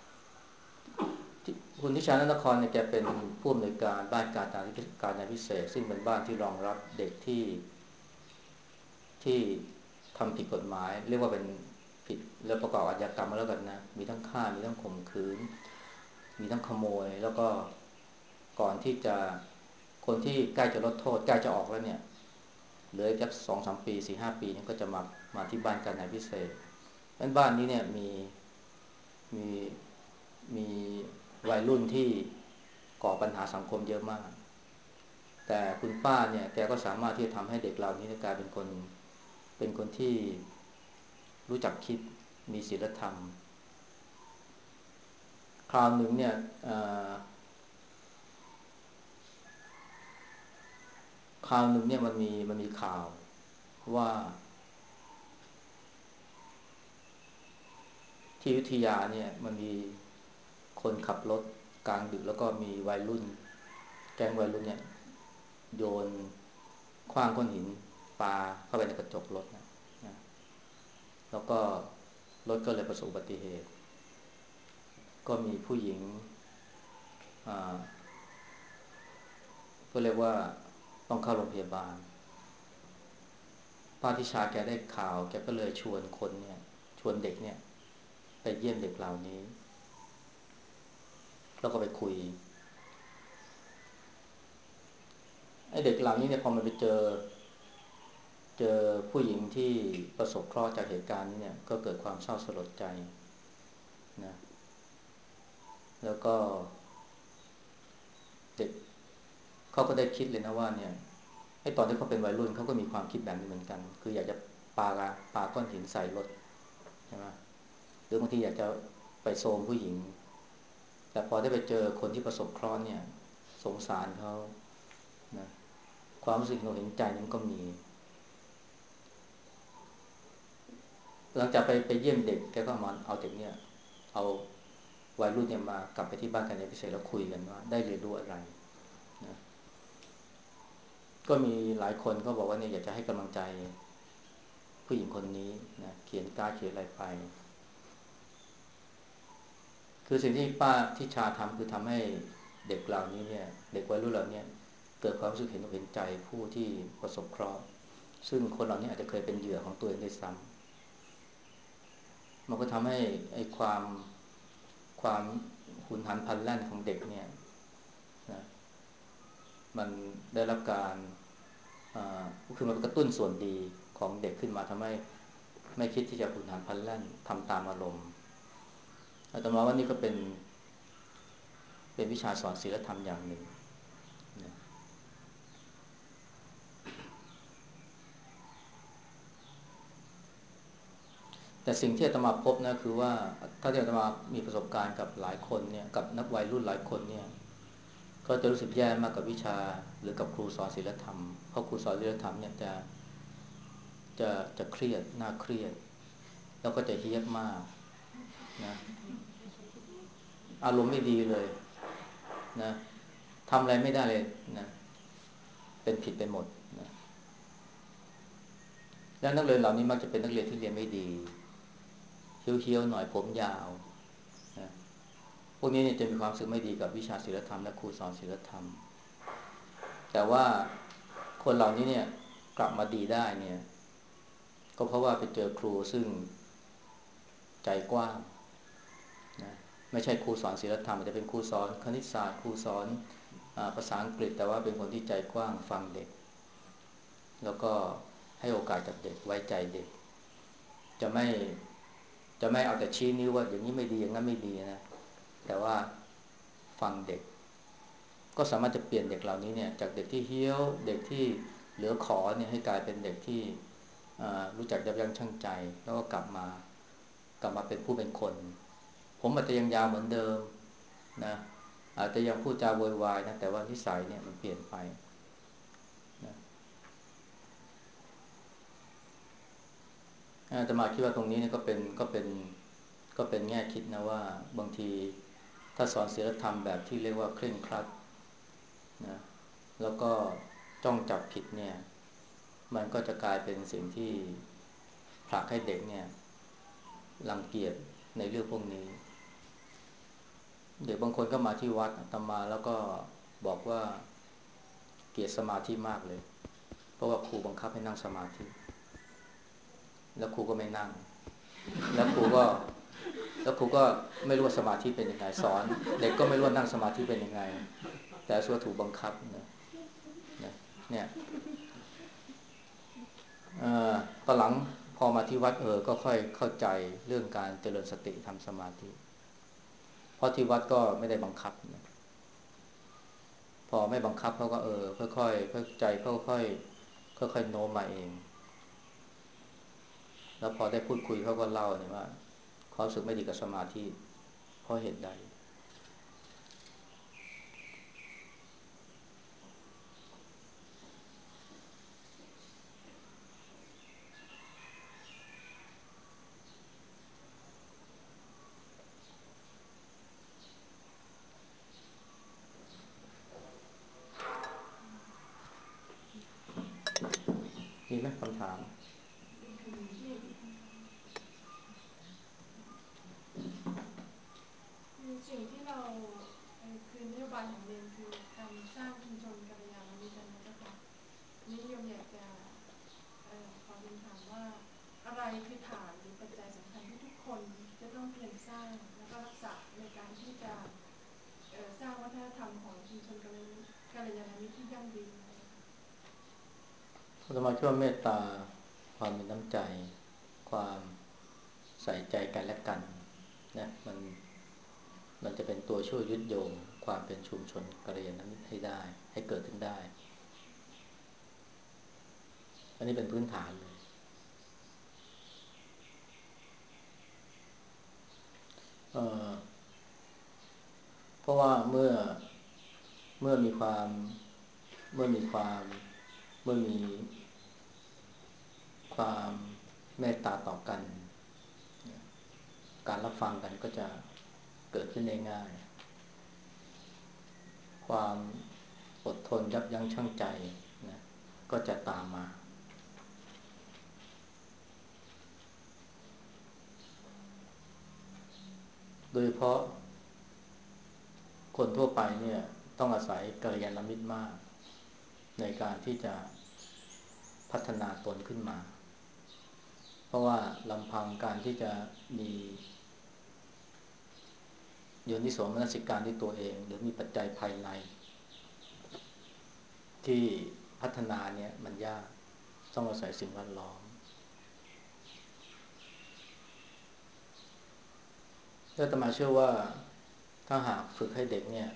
คุณทิชานนครเนี่ยแกเป็นผู้อำนวยการบ้านการการงานพิเศษซึ่งเป็นบ้านที่รองรับเด็กที่ที่ทำผิดกฎหมายเรียกว่าเป็นผิดแล้วประกอบอาชญากรรมมาแล้วกันนะมีทั้งฆ่ามีทั้งข่มขืนมีทั้งขโมยแล้วก็ก่อนที่จะคนที่ใกล้จะลดโทษใกล้จะออกแล้วเนี่ยเหลือแค่สองสามปีสี่ห้าปีนี่ก็จะมามาที่บ้านการงานพิเศษบ้านนี้เนี่ยมีมีมีวัยรุ่นที่ก่อปัญหาสังคมเยอะมากแต่คุณป้าเนี่ยแกก็สามารถที่จะทำให้เด็กเหล่านี้กลายเป็นคนเป็นคนที่รู้จักคิดมีศีลธรรมคราวหนึ่งเนี่ยคราวหนึ่งเนี่ยมันมีมันมีข่าวว่าที่อยุธยาเนี่ยมันมีคนขับรถกลางดึกแล้วก็มีวัยรุ่นแก๊งวัยรุ่นเนี่ยโยนขว้างก้อนหินปาเข้าไปในกระจกรถนะแล้วก็รถก็เลยประสบอุบัติเหตุก็มีผู้หญิงก็เรียกว่าต้องเข้าโรงพยาบาลป้าทิชาแกได้ข่าวแกก็เลยชวนคนเนี่ยชวนเด็กเนี่ยไปเยี่ยมเด็กเหล่านี้แล้วก็ไปคุยไอ้เด็กเหล่านี้เนี่ยพอมันไปเจอเจอผู้หญิงที่ประสบเคราะห์จากเหตุการณ์นี้เนี่ยก็เกิดความเศร้าสลดใจนะแล้วก็เด็กเขาก็ได้คิดเลยนะว่าเนี่ยไอ้ตอนที่เขาเป็นวัยรุ่นเขาก็มีความคิดแบบนี้เหมือนกันคืออยากจะปาปาก้อนหินใส่รถใช่ไหมหรือบางทีอยากจะไปโซมผู้หญิงแต่พอได้ไปเจอคนที่ประสบเคราะห์เนี่ยสงสารเขานะความรู้สึกเราเห็นใจนั้นก็มีหลังจากไปไปเยี่ยมเด็กแกก็มาเอาเด็กเนี่ยเอาวัยรุ่นเนี่ยมากลับไปที่บ้านกันอย่างพิเศษแล้วคุยกันว่าได้เรียนรู้อะไรนะก็มีหลายคนก็บอกว่าเนี่ยอยากจะให้กำลังใจผู้หญิงคนนี้นะเขียนการ์ดเขียนอะไรไปคือสิ่งที่ป้าทิชาทำคือทำให้เด็กเหล่านี้เนี่ยเด็กวัยรุ่นเหล่านี้เกิดความรู้สึกเห็นอกเห็นใจผู้ที่ประสบเคราะห์ซึ่งคนเหล่านี้อาจจะเคยเป็นเหยื่อของตัวเองด้วยซ้ำมันก็ทำให้ไอ้ความความหุนหันพลันแล่นของเด็กเนี่ยนะมันได้รับการคือมันกระตุ้นส่วนดีของเด็กขึ้นมาทำให้ไม่คิดที่จะหุนหันพลันแล่นทำตามอารมณ์อาตมาว่านี่ก็เป็นเป็นวิชาสอนศีลธรรมอย่างหนึ่งนะแต่สิ่งที่อาตมาพบนะคือว่าถ้าที่อาตมามีประสบการณ์กับหลายคนเนี่ยกับนักวัยรุ่นหลายคนเนี่ยก็จะรู้สึกแย่มากกับวิชาหรือกับครูสอนศีลธรรมเพราะครูสอนศีลธรรมเนี่ยจะจะจะเครียดน่าเครียดแล้วก็จะเฮี้ยนมากนะอารมณ์ไม่ดีเลยนะทำอะไรไม่ได้เลยนะเป็นผิดไปหมดนะแล้วนักเรียนเหล่านี้มักจะเป็นนักเรียนที่เรียนไม่ดีเฮี้ยวๆหน่อยผมยาวนะพวกนี้เนี่ยจะมีความรู้สึกไม่ดีกับวิชาศีลธรรมและครูสอนศีลธรรมแต่ว่าคนเหล่านี้เนี่ยกลับมาดีได้เนี่ยก็เพราะว่าไปเจอครูซึ่งใจกว้างนะไม่ใช่ครูสอนศีลธรรมแต่เป็นครูสอนคณิตศาสตร์ครูสอนภาษาอังกฤษแต่ว่าเป็นคนที่ใจกว้างฟังเด็กแล้วก็ให้โอกาสกับเด็กไว้ใจเด็กจะไม่จะไม่เอาแต่ชี้นิ้วว่าอย่างนี้ไม่ดีอย่างนั้นไม่ดีนะแต่ว่าฟังเด็กก็สามารถจะเปลี่ยนเด็กเหล่านี้เนี่ยจากเด็กที่เฮี้ยวเด็กที่เหลือขอเนี่ยให้กลายเป็นเด็กที่รู้จักยับยั้งชั่งใจแล้วก็กลับมากลับมาเป็นผู้เป็นคนผมอาจจะยังยาวเหมือนเดิมนะอาจจะยังพูดจาโวยวายนะแต่ว่านิสัยเนี่ยมันเปลี่ยนไปนะอาตมาคิดว่าตรงนี้เนี่ยก็เป็นก็เป็นก็เป็นแง่คิดนะว่าบางทีถ้าสอนศีลธรรมแบบที่เรียกว่าเคร่งครัดนะแล้วก็จ้องจับผิดเนี่ยมันก็จะกลายเป็นสิ่งที่ผลักให้เด็กเนี่ยรังเกียจในเรื่องพวกนี้เด็กบางคนก็มาที่วัดอาตมาแล้วก็บอกว่าเกลียดสมาธิมากเลยเพราะว่าครูบังคับให้นั่งสมาธิแล้วครูก็ไม่นั่งแล้วครูก็แล้วครูก็ไม่รู้ว่าสมาธิเป็นยังไงสอนเด็กก็ไม่รู้ว่านั่งสมาธิเป็นยังไงแต่ส่วนถูกบังคับนะเนี่ยตอนหลังพอมาที่วัดเออก็ค่อยเข้าใจเรื่องการเจริญสติทำสมาธิเพราะที่วัดก็ไม่ได้บังคับนะพอไม่บังคับเขาก็เออค่อยๆค่อยใจเขาค่อยค่อยๆโน้มมาเองแล้วพอได้พูดคุยเขาก็เล่าเนี่ยว่าเขารู้สึกไม่ดีกับสมาธิเพราะเหตุใดมีไหมคำถามคือสิ่งที่เราคือนโยบายของเรียนคือการสร้างชุมชนกัลยาณมิตรนะเจ้าค่ะนี่โยมอยากจะขอเรียนถามว่าอะไรคือฐานหรือปัจจัยสำคัญที่ทุกคนจะต้องเพียรสร้างแล้วก็รักษาในการที่จะสร้างวัฒนธรรมของชุมชนกัลยาณมิตรที่ยั่งยืนนะคะเรามาช่วยเมตตาความมีน้ำใจความใส่ใจกันและกันนะมันมันจะเป็นตัวช่วยยึดโยงความเป็นชุมชนกัลยาณมิตรให้ได้ให้เกิดขึ้นได้อันนี้เป็นพื้นฐานเลยเอ่อเพราะว่าเมื่อเมื่อมีความเมื่อมีความเมื่อมีความเมตตาต่อกันการรับฟังกันก็จะเกิดขึ้นได้ง่ายความอดทนยับยั้งชั่งใจนะก็จะตามมาโดยเฉพาะคนทั่วไปเนี่ยต้องอาศัยกัลยาณมิตรมากในการที่จะพัฒนาตนขึ้นมาเพราะว่าลำพังการที่จะมีโยนิโสมนสิการที่ตัวเองหรือมีปัจจัยภายในที่พัฒนาเนี่ยมันยากต้องอาศัยสิ่งแวดล้อมแล้วอาตมาเชื่อว่าถ้าหากฝึกให้เด็กเนี่ย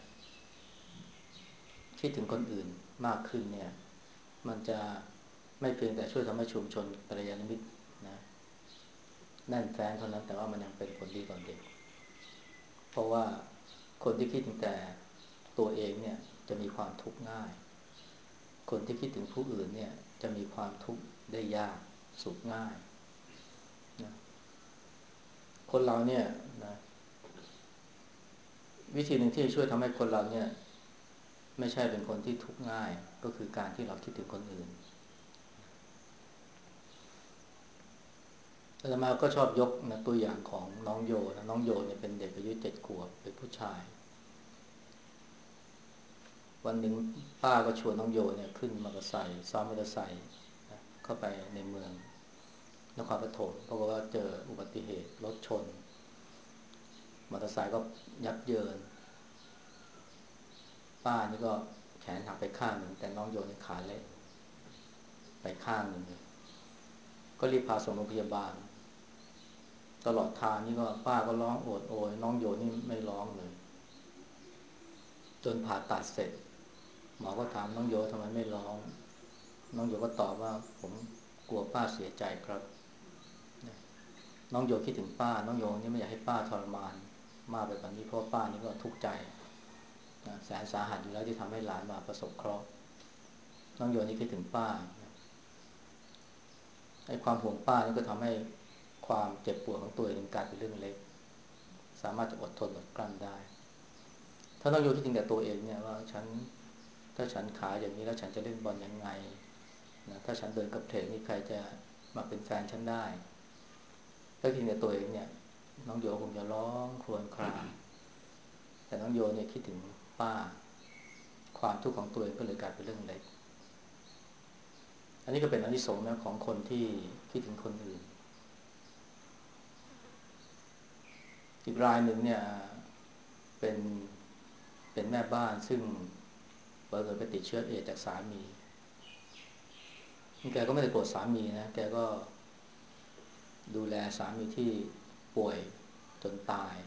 คิดถึงคนอื่นมากขึ้นเนี่ยมันจะไม่เพียงแต่ช่วยทำให้ชุมชนกัลยาณมิตรนะแน่นแฟ้นเท่านั้นแต่ว่ามันยังเป็นผลดีต่อเด็กเพราะว่าคนที่คิดถึงแต่ตัวเองเนี่ยจะมีความทุกข์ง่ายคนที่คิดถึงผู้อื่นเนี่ยจะมีความทุกข์ได้ยากสุขง่ายนะคนเราเนี่ยนะวิธีหนึ่งที่ช่วยทำให้คนเราเนี่ยไม่ใช่เป็นคนที่ทุกข์ง่ายก็คือการที่เราคิดถึงคนอื่นอาตมาก็ชอบยกนะตัวอย่างของน้องโยนะน้องโยเนี่ยเป็นเด็กอายุเจ็ดขวบเป็นผู้ชายวันหนึ่งป้าก็ชวนน้องโยเนี่ยขึ้นมอเตอร์ไซค์ซ้อนมอเตอร์ไซค์เข้าไปในเมืองนครปฐมเพราะว่าเจออุบัติเหตุรถชนมอเตอร์ไซค์ก็ยับเยินป้านี่ก็แขนหักไปข้างหนึ่งแต่น้องโยนี่ขาเละไปข้างหนึ่งก็รีบพาส่งโรงพยาบาลตลอดทางนี่ก็ป้าก็ร้องโอดโอยน้องโยนี่ไม่ร้องเลยจนผ่าตัดเสร็จหมอก็ถามน้องโยทำไมไม่ร้องน้องโยก็ตอบว่าผมกลัวป้าเสียใจครับน้องโยคิดถึงป้าน้องโยนี่ไม่อยากให้ป้าทรมานมากไปกว่านี้เพราะป้านี่ก็ทุกข์ใจแสนสาหัสอยู่แล้วที่ทำให้หลานมาประสบเคราะห์น้องโยนี่คิดถึงป้าไอ้ความห่วงป้านี่ก็ทำให้ความเจ็บปวดของตัวเองกลายเป็นเรื่องเล็กสามารถจะอดทนอดกลั้นได้ถ้าน้องโยคิดถึงแต่ตัวเองเนี่ยว่าฉันถ้าฉันขาอย่างนี้แล้วฉันจะเล่นบอลยังไงนะถ้าฉันเดินกับเพลงนี่ใครจะมาเป็นแฟนฉันได้ถ้าคิดถึงแต่ตัวเองเนี่ยน้องโยคงจะร้องครวญครางแต่น้องโยเนี่ยคิดถึงป้าความทุกข์ของตัวเองก็เลยกลายเป็นเรื่องเล็กอันนี้ก็เป็นอานิสงส์นะของคนที่คิดถึงคนอื่นอีกรายหนึ่งเนี่ยเป็นเป็นแม่บ้านซึ่งเผลอๆไปติดเชื้อเอดส์จากสามีแกก็ไม่ได้โกรธสามีนะแกก็ดูแลสามีที่ป่วยจนตาย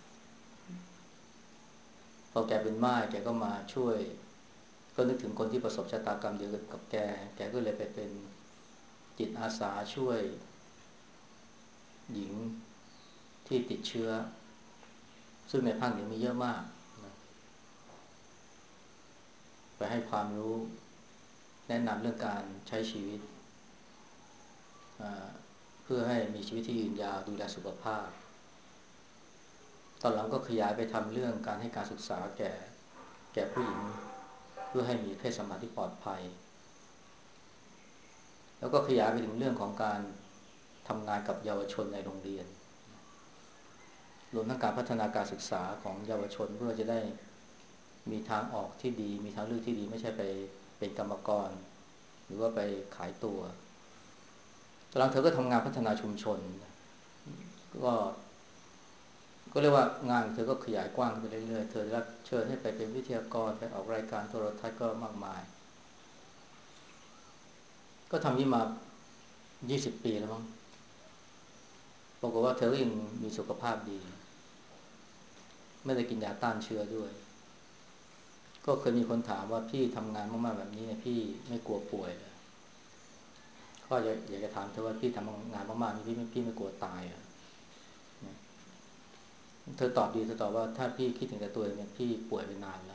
พอแกเป็นม่ายแกก็มาช่วยก็นึกถึงคนที่ประสบชะตากรรมเดียวกับแกแกก็เลยไปเป็นจิตอาสาช่วยหญิงที่ติดเชื้อซึ่งในภาคเหนือมีเยอะมากนะไปให้ความรู้แนะนำเรื่องการใช้ชีวิตเพื่อให้มีชีวิตที่ยืนยาวดูแลสุขภาพตอนหลังก็ขยายไปทำเรื่องการให้การศึกษาแก่แก่ผู้หญิงเพื่อให้มีเพศสัมพันธ์ที่ปลอดภัยแล้วก็ขยายไปถึงเรื่องของการทำงานกับเยาวชนในโรงเรียนรวมทั้งการพัฒนาการศึกษาของเยาวชนเพื่อจะได้มีทางออกที่ดีมีทางเลือกที่ดีไม่ใช่ไปเป็นกรรมกรหรือว่าไปขายตัวตอนหลังเธอก็ทำงานพัฒนาชุมชนก็ก็เรียกว่างานเธอก็ขยายกว้างไปเรื่อยๆเธอรับเชิญให้ไปเป็นวิทยากรไปออกรายการโทรทัศน์ก็มากมายก็ทำนี้มายี่สิบปีแล้วมั้งปรากฏว่าเธอก็ยังมีสุขภาพดีไม่ได้กินยาต้านเชื้อด้วยก็เคยมีคนถามว่าพี่ทำงานมากๆแบบนี้เนี่ยพี่ไม่กลัวป่วยเหรอก็อยากจะถามเธอว่าพี่ทำงานมากๆนี่พี่ไม่พี่ไม่กลัวตายเหรอเธอตอบดีเธอตอบว่าถ้าพี่คิดถึงแต่ตัวเองเนี่ยพี่ป่วยไปนานแล้ว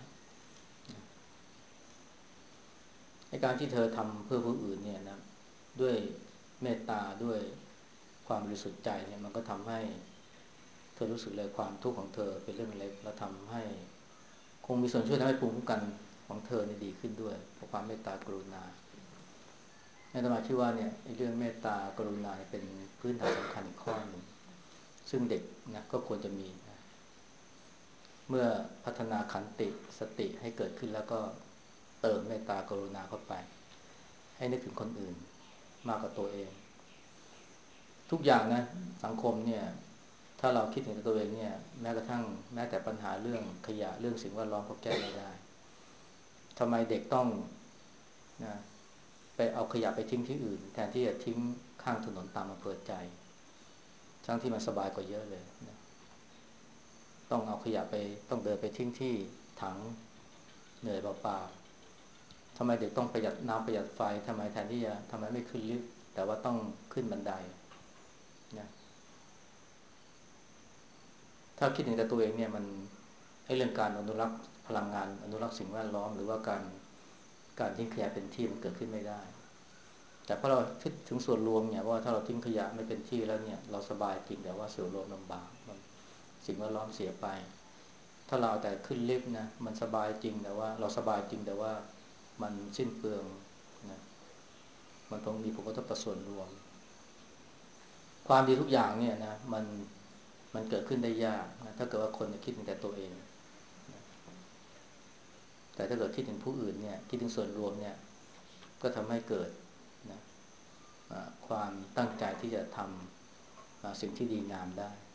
ในการที่เธอทำเพื่อผู้อื่นเนี่ยนะด้วยเมตตาด้วยความบริสุทธิ์ใจเนี่ยมันก็ทำให้เธอรู้สึกเลยความทุกข์ของเธอเป็นเรื่องเล็กแล้วทำให้คงมีส่วนช่วยทำให้ภูมิคุ้มกันของเธอเนี่ยดีขึ้นด้วยเพราะความเมตตากรุณาในธรรมะที่ว่าเนี่ยเรื่องเมตตากรุณาเป็นพื้นฐานสำคัญอีกข้อหนึ่งซึ่งเด็กนะก็ควรจะมีนะเมื่อพัฒนาขันติสติให้เกิดขึ้นแล้วก็เติมเมตตากรุณาเข้าไปให้นึกถึงคนอื่นมากกว่าตัวเองทุกอย่างนะสังคมเนี่ยถ้าเราคิดถึงตัวเองเนี่ยแม้กระทั่งแม้แต่ปัญหาเรื่องขยะเรื่องสิ่งแวดล้อมก็แก้ไม่ได้ทำไมเด็กต้องนะไปเอาขยะไปทิ้งที่อื่นแทนที่จะทิ้งข้างถนนตามอำเภอใจทั้งที่มันสบายกว่าเยอะเลยนะต้องเอาขยะไปต้องเดินไปทิ้งที่ถังเหนื่อยเปล่าๆทำไมเด็กต้องประหยัดน้ำประหยัดไฟทำไมแทนที่จะทำไมไม่ขึ้นลิฟต์แต่ว่าต้องขึ้นบันไดนะถ้าคิดถึงแต่ตัวเองเนี่ยมันให้เรื่องการอนุรักษ์พลังงานอนุรักษ์สิ่งแวดล้อมหรือว่าการการทิ้งขยะเป็นที่มันเกิดขึ้นไม่ได้แต่พอเราคิดถึงส่วนรวมเนี่ยว่าถ้าเราทิ้งขยะไม่เป็นที่แล้วเนี่ยเราสบายจริงแต่ว่าส่วนรวมลำบากมันสิ่งแวดล้อมเสียไปถ้าเราแต่ขึ้นลิฟต์นะมันสบายจริงแต่ว่าเราสบายจริงแต่ว่ามันสิ้นเปลืองนะมันต้องมีผลกระทบต่อส่วนรวมความดีทุกอย่างเนี่ยนะมันมันเกิดขึ้นได้ยากนะถ้าเกิดว่าคนคิดถึงแต่ตัวเองนะแต่ถ้าเกิดคิดถึงผู้อื่นเนี่ยคิดถึงส่วนรวมเนี่ยก็ทำให้เกิดนะความตั้งใจที่จะทำสิ่งที่ดีงามได้